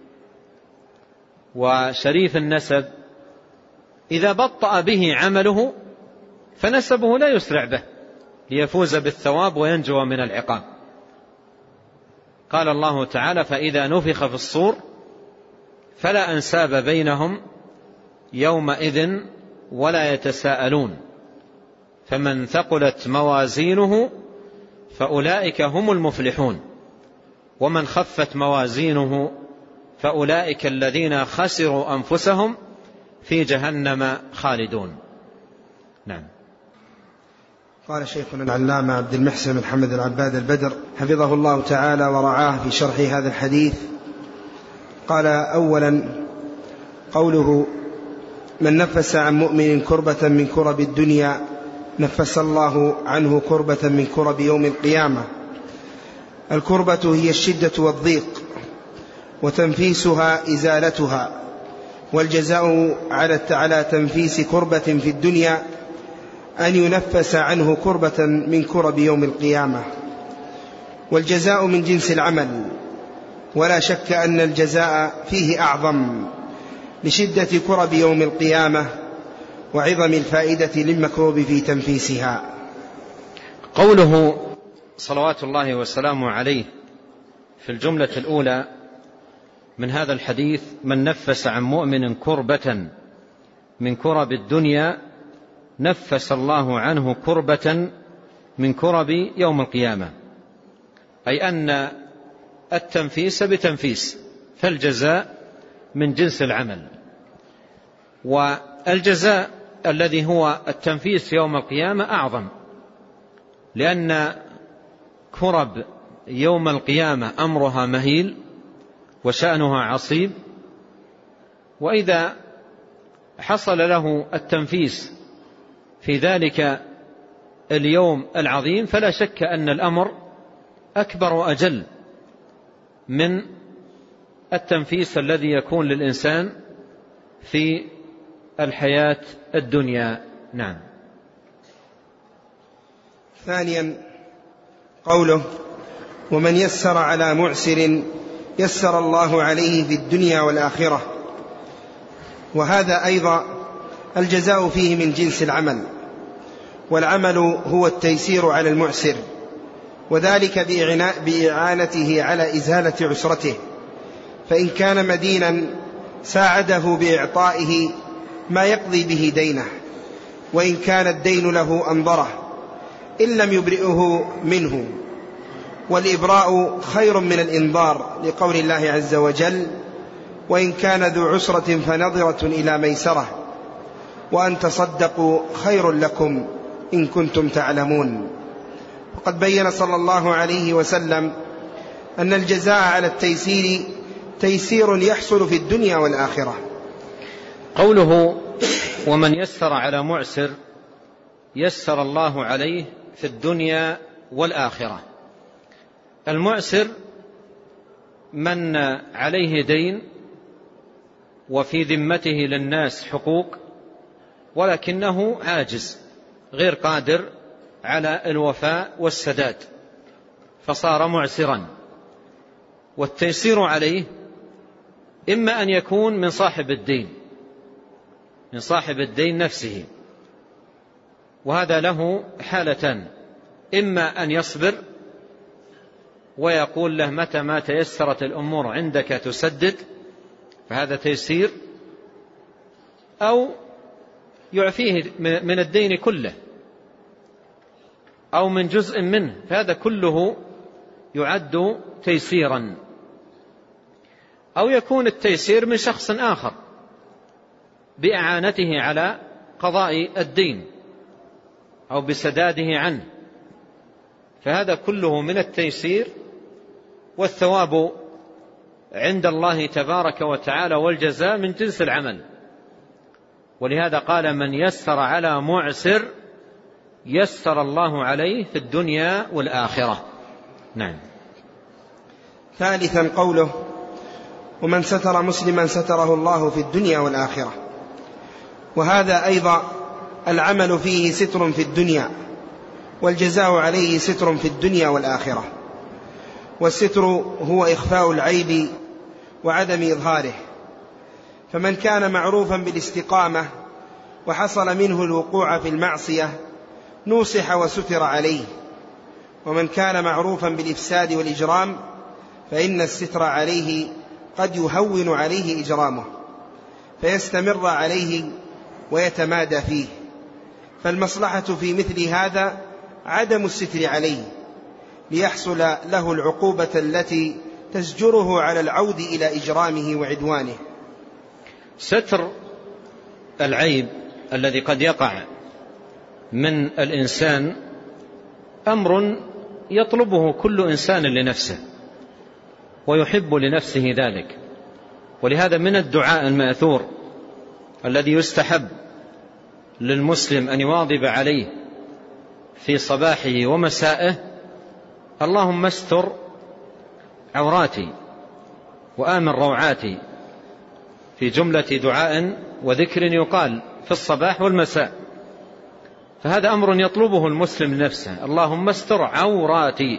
وشريف النسب إذا بطأ به عمله فنسبه لا يسرع به ليفوز بالثواب وينجو من العقاب. قال الله تعالى: فإذا نفخ في الصور فلا أنساب بينهم يومئذ ولا يتساءلون فمن ثقلت موازينه فأولئك هم المفلحون ومن خفت موازينه فأولئك الذين خسروا أنفسهم في جهنم خالدون. نعم. قال شيخنا العلامة عبد المحسن محمد العباد البدر حفظه الله تعالى ورعاه في شرح هذا الحديث، قال: أولا قوله: من نفس عن مؤمن كربة من كرب الدنيا نفس الله عنه كربة من كرب يوم القيامة. الكربة هي الشدة والضيق، وتنفيسها إزالتها، والجزاء على تنفيس كربة في الدنيا أن ينفس عنه كربة من كرب يوم القيامة. والجزاء من جنس العمل، ولا شك أن الجزاء فيه أعظم لشدة كرب يوم القيامة وعظم الفائدة للمكروب في تنفيسها. قوله صلوات الله وسلامه عليه في الجملة الأولى من هذا الحديث: من نفس عن مؤمن كربة من كرب الدنيا نفس الله عنه كربة من كرب يوم القيامة، أي أن التنفيس بتنفيس، فالجزاء من جنس العمل، والجزاء الذي هو التنفيس يوم القيامة أعظم، لأن كرب يوم القيامة أمرها مهيل وشأنها عصيب، وإذا حصل له التنفيس في ذلك اليوم العظيم فلا شك أن الأمر أكبر وأجل من التنفيس الذي يكون للإنسان في الحياة الدنيا. نعم. ثانيا قوله: ومن يسر على معسر يسر الله عليه في الدنيا والآخرة. وهذا أيضا الجزاء فيه من جنس العمل، والعمل هو التيسير على المعسر، وذلك بإعانته على إزالة عسرته، فإن كان مدينا ساعده بإعطائه ما يقضي به دينه، وإن كان الدين له أنظره إن لم يبرئه منه، والإبراء خير من الإنظار، لقول الله عز وجل: وإن كان ذو عسرة فنظرة إلى ميسرة وأن تصدقوا خير لكم إن كنتم تعلمون. وقد بين صلى الله عليه وسلم أن الجزاء على التيسير تيسير يحصل في الدنيا والآخرة. قوله: ومن يسر على معسر يسر الله عليه في الدنيا والآخرة. المعسر من عليه دين وفي ذمته للناس حقوق، ولكنه عاجز غير قادر على الوفاء والسداد فصار معسرا. والتيسير عليه إما أن يكون من صاحب الدين من صاحب الدين نفسه، وهذا له حالتان: إما أن يصبر ويقول له متى ما تيسرت الأمور عندك تسدد، فهذا تيسير، أو يعفيه من الدين كله أو من جزء منه، فهذا كله يعد تيسيرا. أو يكون التيسير من شخص آخر بإعانته على قضاء الدين أو بسداده عنه، فهذا كله من التيسير، والثواب عند الله تبارك وتعالى والجزاء من جنس العمل. ولهذا قال: من يسر على معسر يسر الله عليه في الدنيا والآخرة. نعم. ثالثا قوله: ومن ستر مسلما ستره الله في الدنيا والآخرة. وهذا أيضا العمل فيه ستر في الدنيا، والجزاء عليه ستر في الدنيا والآخرة. والستر هو إخفاء العيب وعدم إظهاره. فمن كان معروفا بالاستقامة وحصل منه الوقوع في المعصية نوصح وستر عليه، ومن كان معروفا بالإفساد والإجرام فإن الستر عليه قد يهون عليه إجرامه فيستمر عليه ويتمادى فيه، فالمصلحة في مثل هذا عدم الستر عليه ليحصل له العقوبة التي تزجره على العود إلى إجرامه وعدوانه. ستر العيب الذي قد يقع من الإنسان أمر يطلبه كل إنسان لنفسه ويحب لنفسه ذلك، ولهذا من الدعاء المأثور الذي يستحب للمسلم أن يواظب عليه في صباحه ومسائه: اللهم استر عوراتي وآمن روعاتي، في جملة دعاء وذكر يقال في الصباح والمساء. فهذا أمر يطلبه المسلم لنفسه: اللهم استر عوراتي.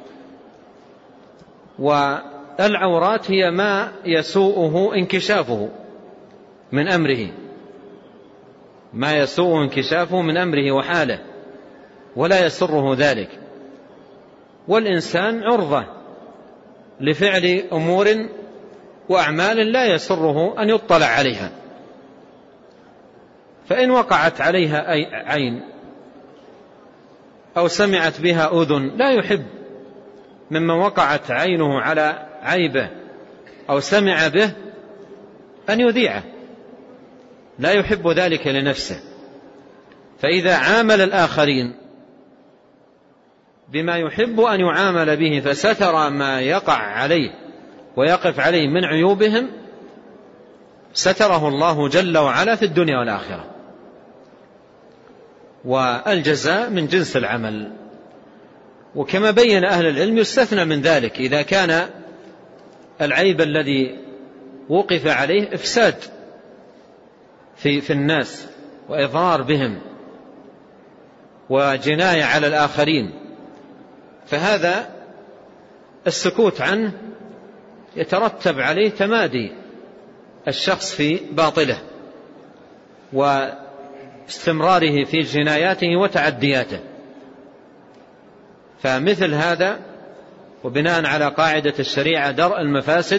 والعورات هي ما يسوءه انكشافه من أمره، ما يسوء انكشافه من أمره وحاله ولا يسره ذلك، والإنسان عرضة لفعل أمور وأعمال لا يسره أن يطلع عليها، فإن وقعت عليها أي عين أو سمعت بها أذن لا يحب ممن وقعت عينه على عيبه أو سمع به أن يذيعه، لا يحب ذلك لنفسه. فإذا عامل الآخرين بما يحب أن يعامل به فستر ما يقع عليه ويقف عليه من عيوبهم ستره الله جل وعلا في الدنيا والآخرة، والجزاء من جنس العمل. وكما بين أهل العلم يستثنى من ذلك إذا كان العيب الذي وقف عليه إفساد في, في الناس وإضرار بهم وجناية على الآخرين، فهذا السكوت عنه يترتب عليه تمادي الشخص في باطله واستمراره في جناياته وتعدياته. فمثل هذا وبناء على قاعدة الشريعة درء المفاسد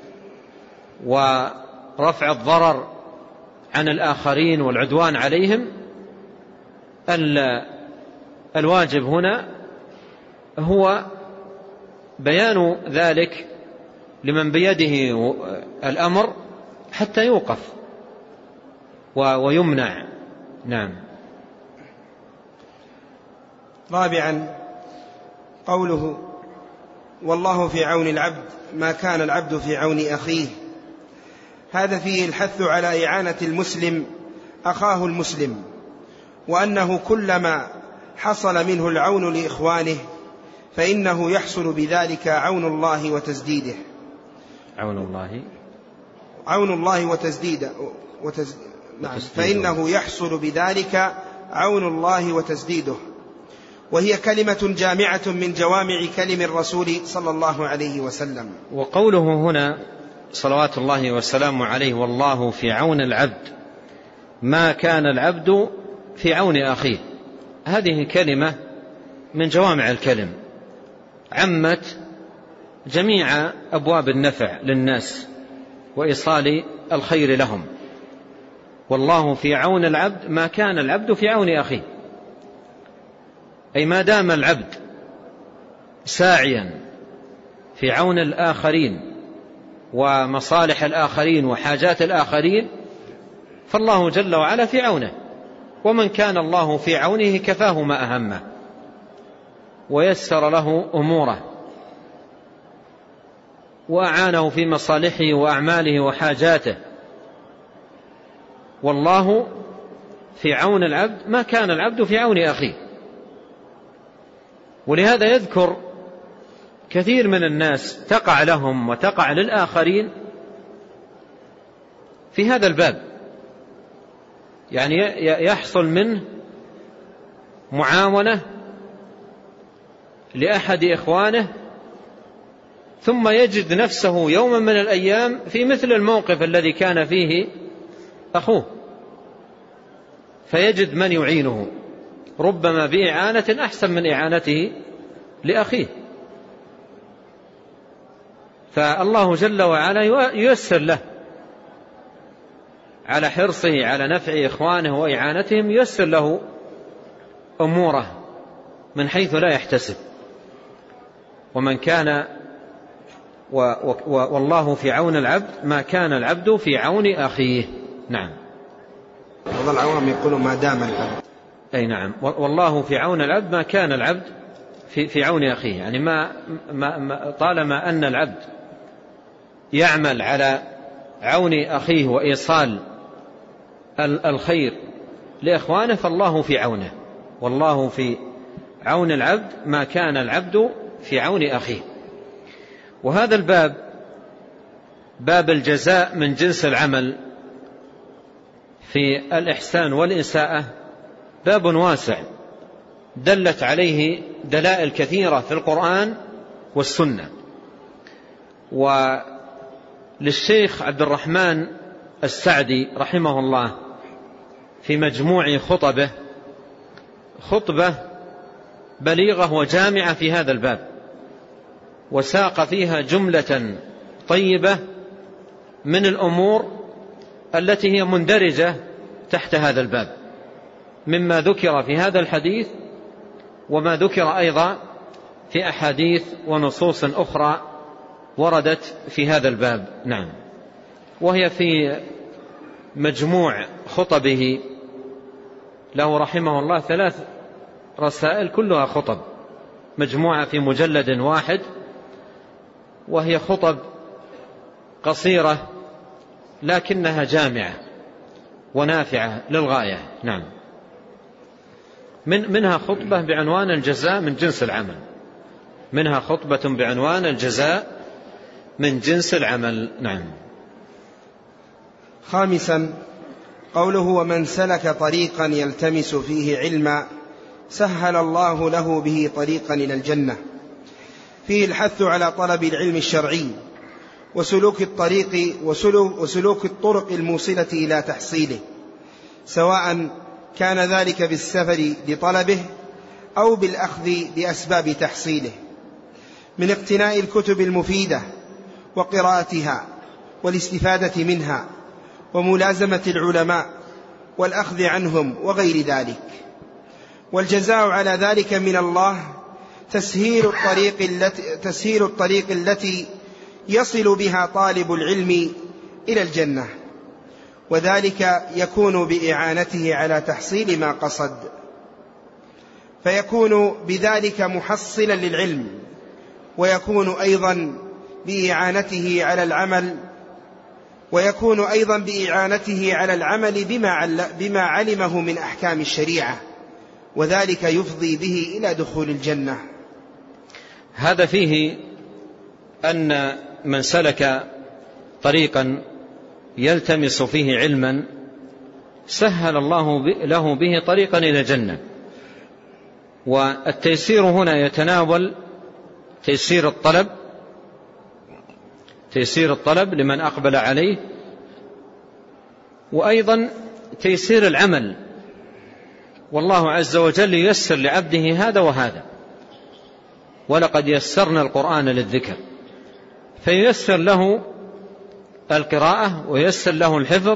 ورفع الضرر عن الآخرين والعدوان عليهم، الواجب هنا هو بيان ذلك لمن بيده الأمر حتى يوقف ويمنع. نعم. رابعا قوله: والله في عون العبد ما كان العبد في عون أخيه. هذا فيه الحث على إعانة المسلم أخاه المسلم، وأنه كلما حصل منه العون لإخوانه فإنه يحصل بذلك عون الله وتسديده. عون الله عون الله وتسديده وتز... نعم. فإنه يحصل بذلك عون الله وتسديده، وهي كلمة جامعة من جوامع كلم الرسول صلى الله عليه وسلم. وقوله هنا صلوات الله وسلامه عليه: والله في عون العبد ما كان العبد في عون أخيه، هذه كلمة من جوامع الكلم عمت جميع أبواب النفع للناس وإيصال الخير لهم. والله في عون العبد ما كان العبد في عون أخيه، أي ما دام العبد ساعيا في عون الآخرين ومصالح الآخرين وحاجات الآخرين فالله جل وعلا في عونه، ومن كان الله في عونه كفاه ما أهمه ويسر له أموره وأعانه في مصالحه وأعماله وحاجاته. والله في عون العبد ما كان العبد في عون أخيه. ولهذا يذكر كثير من الناس تقع لهم وتقع للآخرين في هذا الباب، يعني يحصل منه معاونة لأحد إخوانه ثم يجد نفسه يوما من الأيام في مثل الموقف الذي كان فيه أخوه، فيجد من يعينه، ربما بإعانة أحسن من إعانته لأخيه. فالله جل وعلا ييسر له على حرصه على نفع إخوانه وإعانتهم، ييسر له أموره من حيث لا يحتسب. ومن كان و و والله في عون العبد ما كان العبد في عون أخيه. نعم. بعض العوام يقولوا ما دام العبد. أي نعم، والله في عون العبد ما كان العبد في في عون أخيه، يعني ما ما طالما أن العبد يعمل على عون أخيه وإيصال الخير لإخوانه فالله في عونه، والله في عون العبد ما كان العبد في عون أخيه. وهذا الباب باب الجزاء من جنس العمل في الإحسان والإساءة باب واسع دلت عليه دلائل كثيرة في القرآن والسنة. وللشيخ عبد الرحمن السعدي رحمه الله في مجموع خطبه خطبة بليغة وجامعة في هذا الباب، وساق فيها جملة طيبة من الأمور التي هي مندرجة تحت هذا الباب، مما ذكر في هذا الحديث وما ذكر أيضا في أحاديث ونصوص أخرى وردت في هذا الباب. نعم. وهي في مجموع خطبه له رحمه الله ثلاث رسائل كلها خطب مجموعة في مجلد واحد، وهي خطب قصيرة لكنها جامعة ونافعة للغاية. نعم. من منها خطبة بعنوان الجزاء من جنس العمل، منها خطبة بعنوان الجزاء من جنس العمل. نعم. خامسا قوله ومن سلك طريقا يلتمس فيه علما سهل الله له به طريقا إلى الجنة، فيه الحث على طلب العلم الشرعي وسلوك الطريق وسلوك, وسلوك الطرق الموصلة إلى تحصيله، سواء كان ذلك بالسفر لطلبه أو بالأخذ بأسباب تحصيله، من اقتناء الكتب المفيدة وقراءتها والاستفادة منها وملازمة العلماء والأخذ عنهم وغير ذلك. والجزاء على ذلك من الله تسهيل الطريق التي, تسهيل الطريق التي يصل بها طالب العلم إلى الجنة، وذلك يكون بإعانته على تحصيل ما قصد، فيكون بذلك محصلا للعلم، ويكون أيضا بإعانته على العمل ويكون أيضا بإعانته على العمل بما علمه من أحكام الشريعة، وذلك يفضي به إلى دخول الجنة. هذا فيه أن من سلك طريقا يلتمس فيه علما سهل الله له به طريقا إلى الجنة. والتيسير هنا يتناول تيسير الطلب تيسير الطلب لمن أقبل عليه، وأيضا تيسير العمل، والله عز وجل ييسر لعبده هذا وهذا، ولقد يسرنا القرآن للذكر، فييسر له القراءة وييسر له الحفظ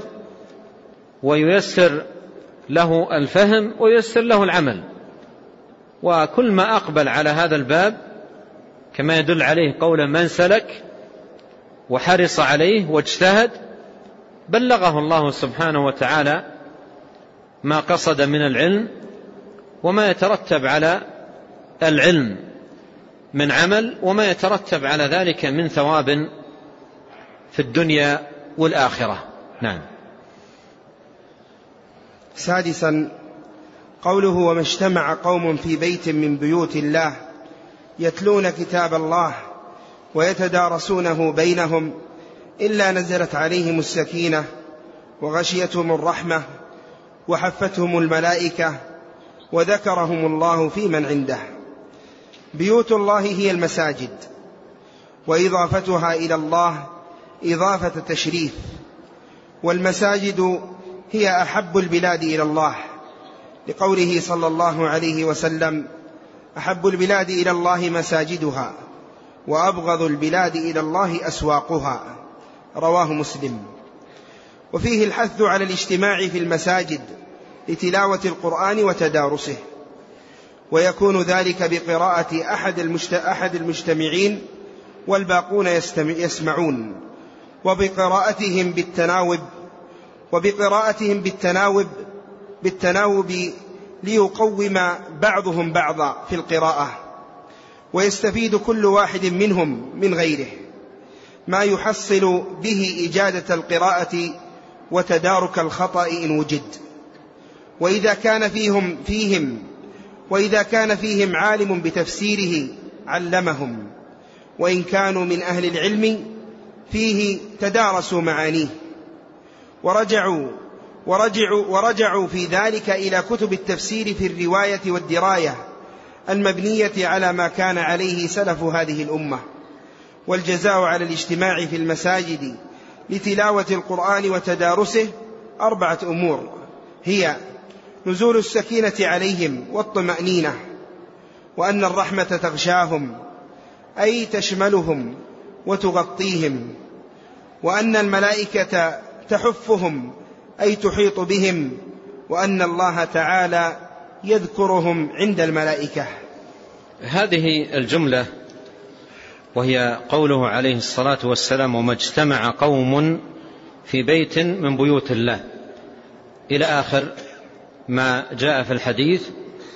وييسر له الفهم وييسر له العمل. وكل ما أقبل على هذا الباب كما يدل عليه قول من سلك وحرص عليه واجتهد بلغه الله سبحانه وتعالى ما قصد من العلم وما يترتب على العلم من عمل وما يترتب على ذلك من ثواب في الدنيا والآخرة. نعم. سادسا قوله وما اجتمع قوم في بيت من بيوت الله يتلون كتاب الله ويتدارسونه بينهم إلا نزلت عليهم السكينة وغشيتهم الرحمة وحفتهم الملائكة وذكرهم الله في من عنده. بيوت الله هي المساجد، وإضافتها إلى الله إضافة تشريف، والمساجد هي أحب البلاد إلى الله، لقوله صلى الله عليه وسلم: أحب البلاد إلى الله مساجدها، وأبغض البلاد إلى الله أسواقها، رواه مسلم. وفيه الحث على الاجتماع في المساجد لتلاوة القرآن وتدارسه، ويكون ذلك بقراءة أحد المجتمعين والباقون يسمعون، وبقراءتهم بالتناوب وبقراءتهم بالتناوب بالتناوب ليقوم بعضهم بعضا في القراءة، ويستفيد كل واحد منهم من غيره ما يحصل به إجادة القراءة وتدارك الخطأ إن وجد. وإذا كان فيهم فيهم وإذا كان فيهم عالم بتفسيره علمهم، وإن كانوا من أهل العلم فيه تدارسوا معانيه، ورجعوا ورجعوا ورجعوا في ذلك إلى كتب التفسير في الرواية والدراية المبنية على ما كان عليه سلف هذه الأمة. والجزاء على الاجتماع في المساجد لتلاوة القرآن وتدارسه أربعة أمور، هي نزول السكينة عليهم والطمأنينة، وأن الرحمة تغشاهم أي تشملهم وتغطيهم، وأن الملائكة تحفهم أي تحيط بهم، وأن الله تعالى يذكرهم عند الملائكة. هذه الجملة وهي قوله عليه الصلاة والسلام: وما اجتمع قوم في بيت من بيوت الله، إلى آخر ما جاء في الحديث،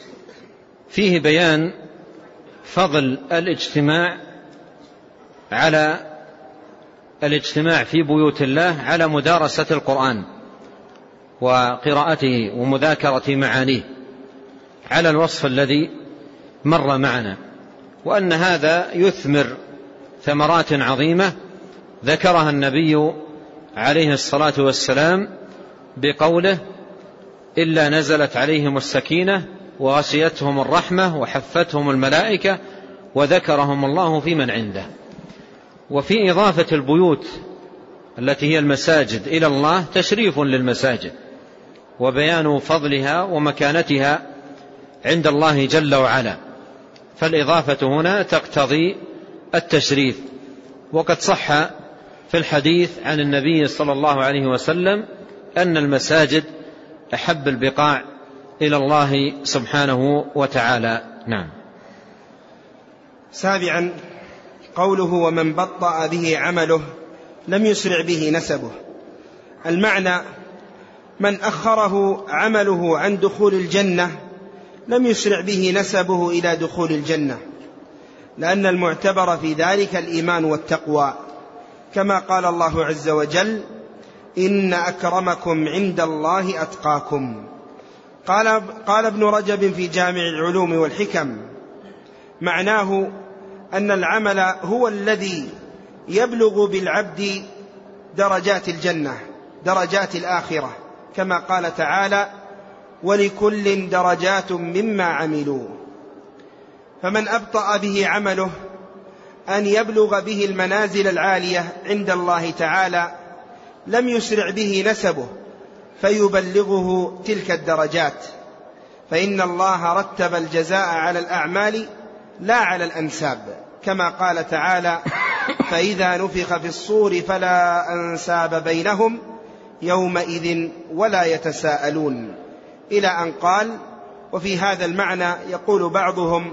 فيه بيان فضل الاجتماع على الاجتماع في بيوت الله على مدارسة القرآن وقراءته ومذاكرة معانيه على الوصف الذي مر معنا، وأن هذا يثمر ثمرات عظيمة ذكرها النبي عليه الصلاة والسلام بقوله: إلا نزلت عليهم السكينة وغشيتهم الرحمة وحفتهم الملائكة وذكرهم الله في من عنده. وفي إضافة البيوت التي هي المساجد إلى الله تشريف للمساجد وبيان فضلها ومكانتها عند الله جل وعلا، فالإضافة هنا تقتضي التشريف. وقد صح في الحديث عن النبي صلى الله عليه وسلم أن المساجد أحب البقاع إلى الله سبحانه وتعالى. نعم. سابعا، قوله: ومن بطأ به عمله لم يسرع به نسبه. المعنى: من أخره عمله عن دخول الجنة لم يسرع به نسبه إلى دخول الجنة، لأن المعتبر في ذلك الإيمان والتقوى، كما قال الله عز وجل: إن أكرمكم عند الله أتقاكم. قال, قال ابن رجب في جامع العلوم والحكم: معناه أن العمل هو الذي يبلغ بالعبد درجات الجنة درجات الآخرة، كما قال تعالى: ولكل درجات مما عملوا. فمن أبطأ به عمله أن يبلغ به المنازل العالية عند الله تعالى لم يسرع به نسبه فيبلغه تلك الدرجات، فإن الله رتب الجزاء على الأعمال لا على الأنساب، كما قال تعالى: فإذا نفخ في الصور فلا أنساب بينهم يومئذ ولا يتساءلون، إلى أن قال: وفي هذا المعنى يقول بعضهم: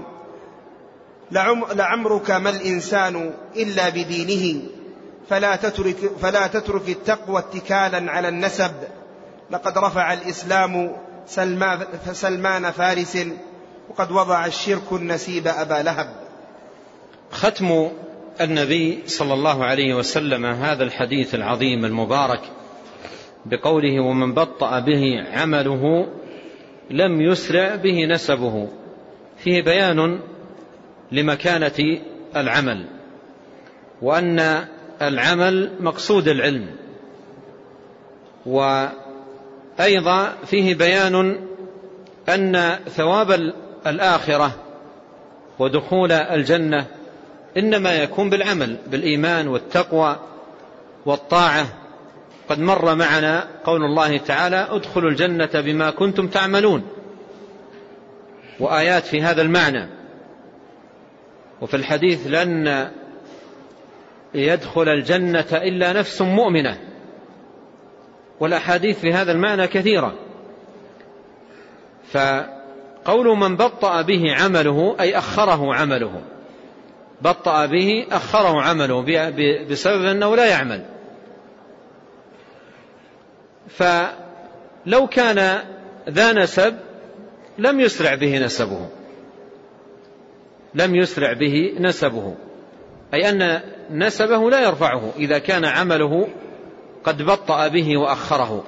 لعمرك ما الإنسان إلا بدينه فلا تترك, فلا تترك التقوى اتكالا على النسب، لقد رفع الإسلام سلمان فارس وقد وضع الشرك النسيب أبا لهب. ختم النبي صلى الله عليه وسلم هذا الحديث العظيم المبارك بقوله: ومن بطأ به عمله لم يسرع به نسبه، فيه بيان لمكانة العمل، وأن العمل مقصود العلم، وأيضا فيه بيان أن ثواب الآخرة ودخول الجنة إنما يكون بالعمل، بالإيمان والتقوى والطاعة. قد مر معنا قول الله تعالى ادخلوا الجنة بما كنتم تعملون، وآيات في هذا المعنى. وفي الحديث لن يدخل الجنة إلا نفس مؤمنة، والأحاديث في هذا المعنى كثيرة. فقول من بطأ به عمله أي أخره عمله، بطأ به أخره عمله بسبب أنه لا يعمل. فلو كان ذا نسب لم يسرع به نسبه، لم يسرع به نسبه، أي أن نسبه لا يرفعه إذا كان عمله قد بطأ به وأخره.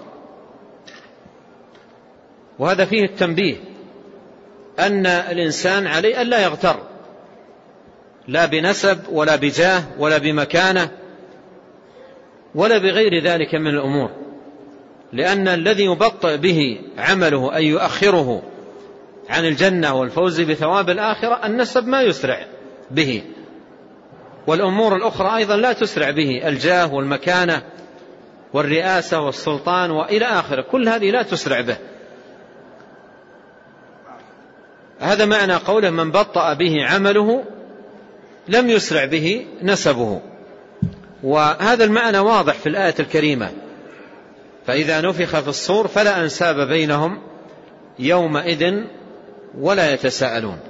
وهذا فيه التنبيه أن الإنسان عليه ألا يغتر لا بنسب ولا بجاه ولا بمكانة ولا بغير ذلك من الأمور، لأن الذي يبطئ به عمله أي يؤخره عن الجنة والفوز بثواب الآخرة النسب ما يسرع به، والأمور الأخرى أيضا لا تسرع به، الجاه والمكانة والرئاسة والسلطان وإلى آخره، كل هذه لا تسرع به. هذا معنى قوله من بطأ به عمله لم يسرع به نسبه. وهذا المعنى واضح في الآية الكريمة فإذا نفخ في الصور فلا أنساب بينهم يومئذ ولا يتساءلون،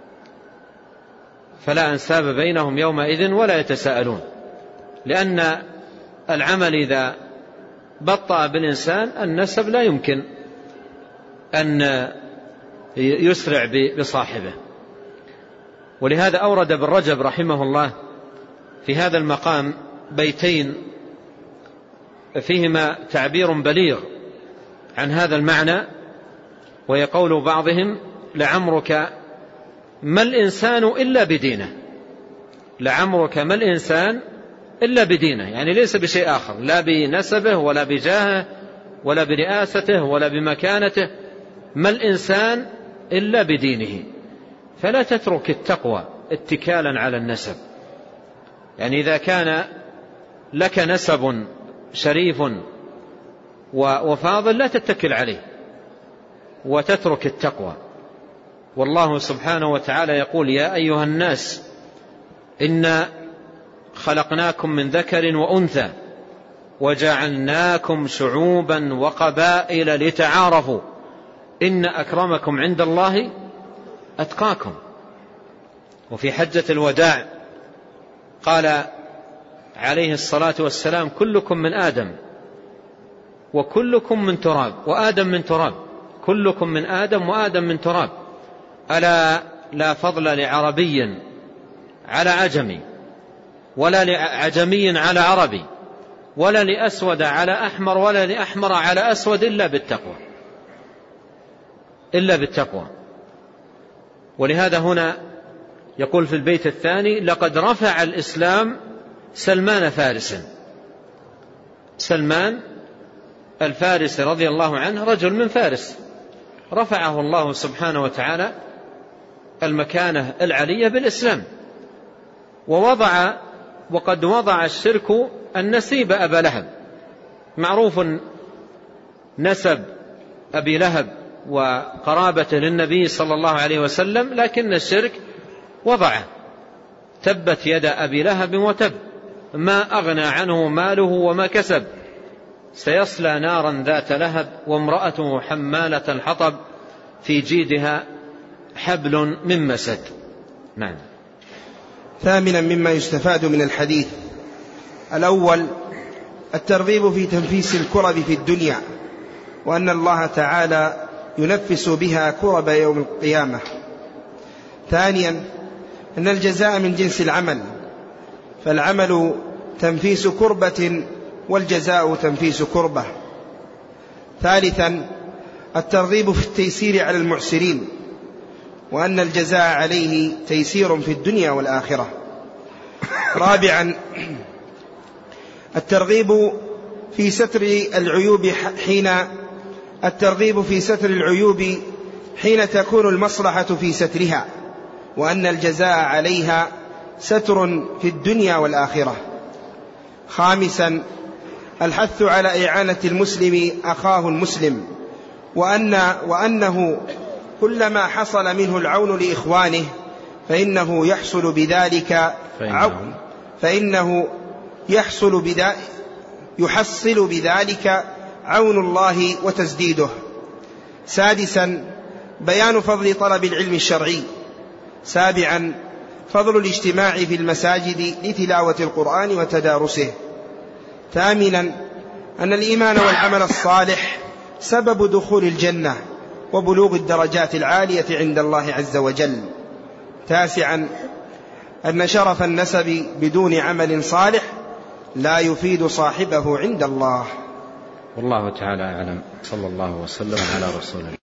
فلا أنساب بينهم يومئذ ولا يتساءلون، لأن العمل إذا بطأ بالإنسان النسب لا يمكن أن يسرع بصاحبه. ولهذا أورد ابن رجب رحمه الله في هذا المقام بيتين فيهما تعبير بليغ عن هذا المعنى، ويقول بعضهم لعمرك ما الإنسان إلا بدينه، لعمرك ما الإنسان إلا بدينه، يعني ليس بشيء آخر، لا بنسبه ولا بجاهه ولا برئاسته ولا بمكانته، ما الإنسان إلا بدينه. فلا تترك التقوى اتكالا على النسب، يعني إذا كان لك نسب شريف وفاضل لا تتكل عليه وتترك التقوى. والله سبحانه وتعالى يقول يا أيها الناس إنا خلقناكم من ذكر وأنثى وجعلناكم شعوبا وقبائل لتعارفوا إن أكرمكم عند الله أتقاكم. وفي حجة الوداع قال عليه الصلاة والسلام كلكم من آدم وكلكم من تراب وآدم من تراب، كلكم من آدم وآدم من تراب، ألا لا فضل لعربي على عجمي ولا لعجمي على عربي ولا لأسود على أحمر ولا لأحمر على أسود إلا بالتقوى، إلا بالتقوى. ولهذا هنا يقول في البيت الثاني لقد رفع الإسلام سلمان فارس، سلمان الفارس رضي الله عنه رجل من فارس، رفعه الله سبحانه وتعالى المكانة العلية بالإسلام، ووضع وقد وضع الشرك النسيب أبا لهب، معروف نسب أبي لهب وقرابته للنبي صلى الله عليه وسلم، لكن الشرك وضعه، تبت يد أبي لهب وتب ما أغنى عنه ماله وما كسب سيصلى نارا ذات لهب وامرأته حمالة الحطب في جيدها حبل من مسد. نعم. ثامنا مما يستفاد من الحديث: الأول الترغيب في تنفيس الكرب في الدنيا، وأن الله تعالى ينفس بها كرب يوم القيامة. ثانيا أن الجزاء من جنس العمل، فالعمل تنفيس كربة والجزاء تنفيس كربة. ثالثا الترغيب في التيسير على المعسرين، وأن الجزاء عليه تيسير في الدنيا والآخرة. رابعا الترغيب في ستر العيوب حين الترغيب في ستر العيوب حين تكون المصلحة في سترها، وأن الجزاء عليها ستر في الدنيا والآخرة. خامسا الحث على إعانة المسلم أخاه المسلم، وأن وأنه كلما حصل منه العون لإخوانه فإنه يحصل بذلك عون فإنه يحصل بذلك يحصل بذلك عون الله وتسديده. سادسا بيان فضل طلب العلم الشرعي. سابعا فضل الاجتماع في المساجد لتلاوة القرآن وتدارسه. ثامنا أن الإيمان والعمل الصالح سبب دخول الجنة وبلوغ الدرجات العالية عند الله عز وجل. تاسعا أن شرف النسب بدون عمل صالح لا يفيد صاحبه عند الله. والله تعالى أعلم. صلى الله وسلم على رسول الله.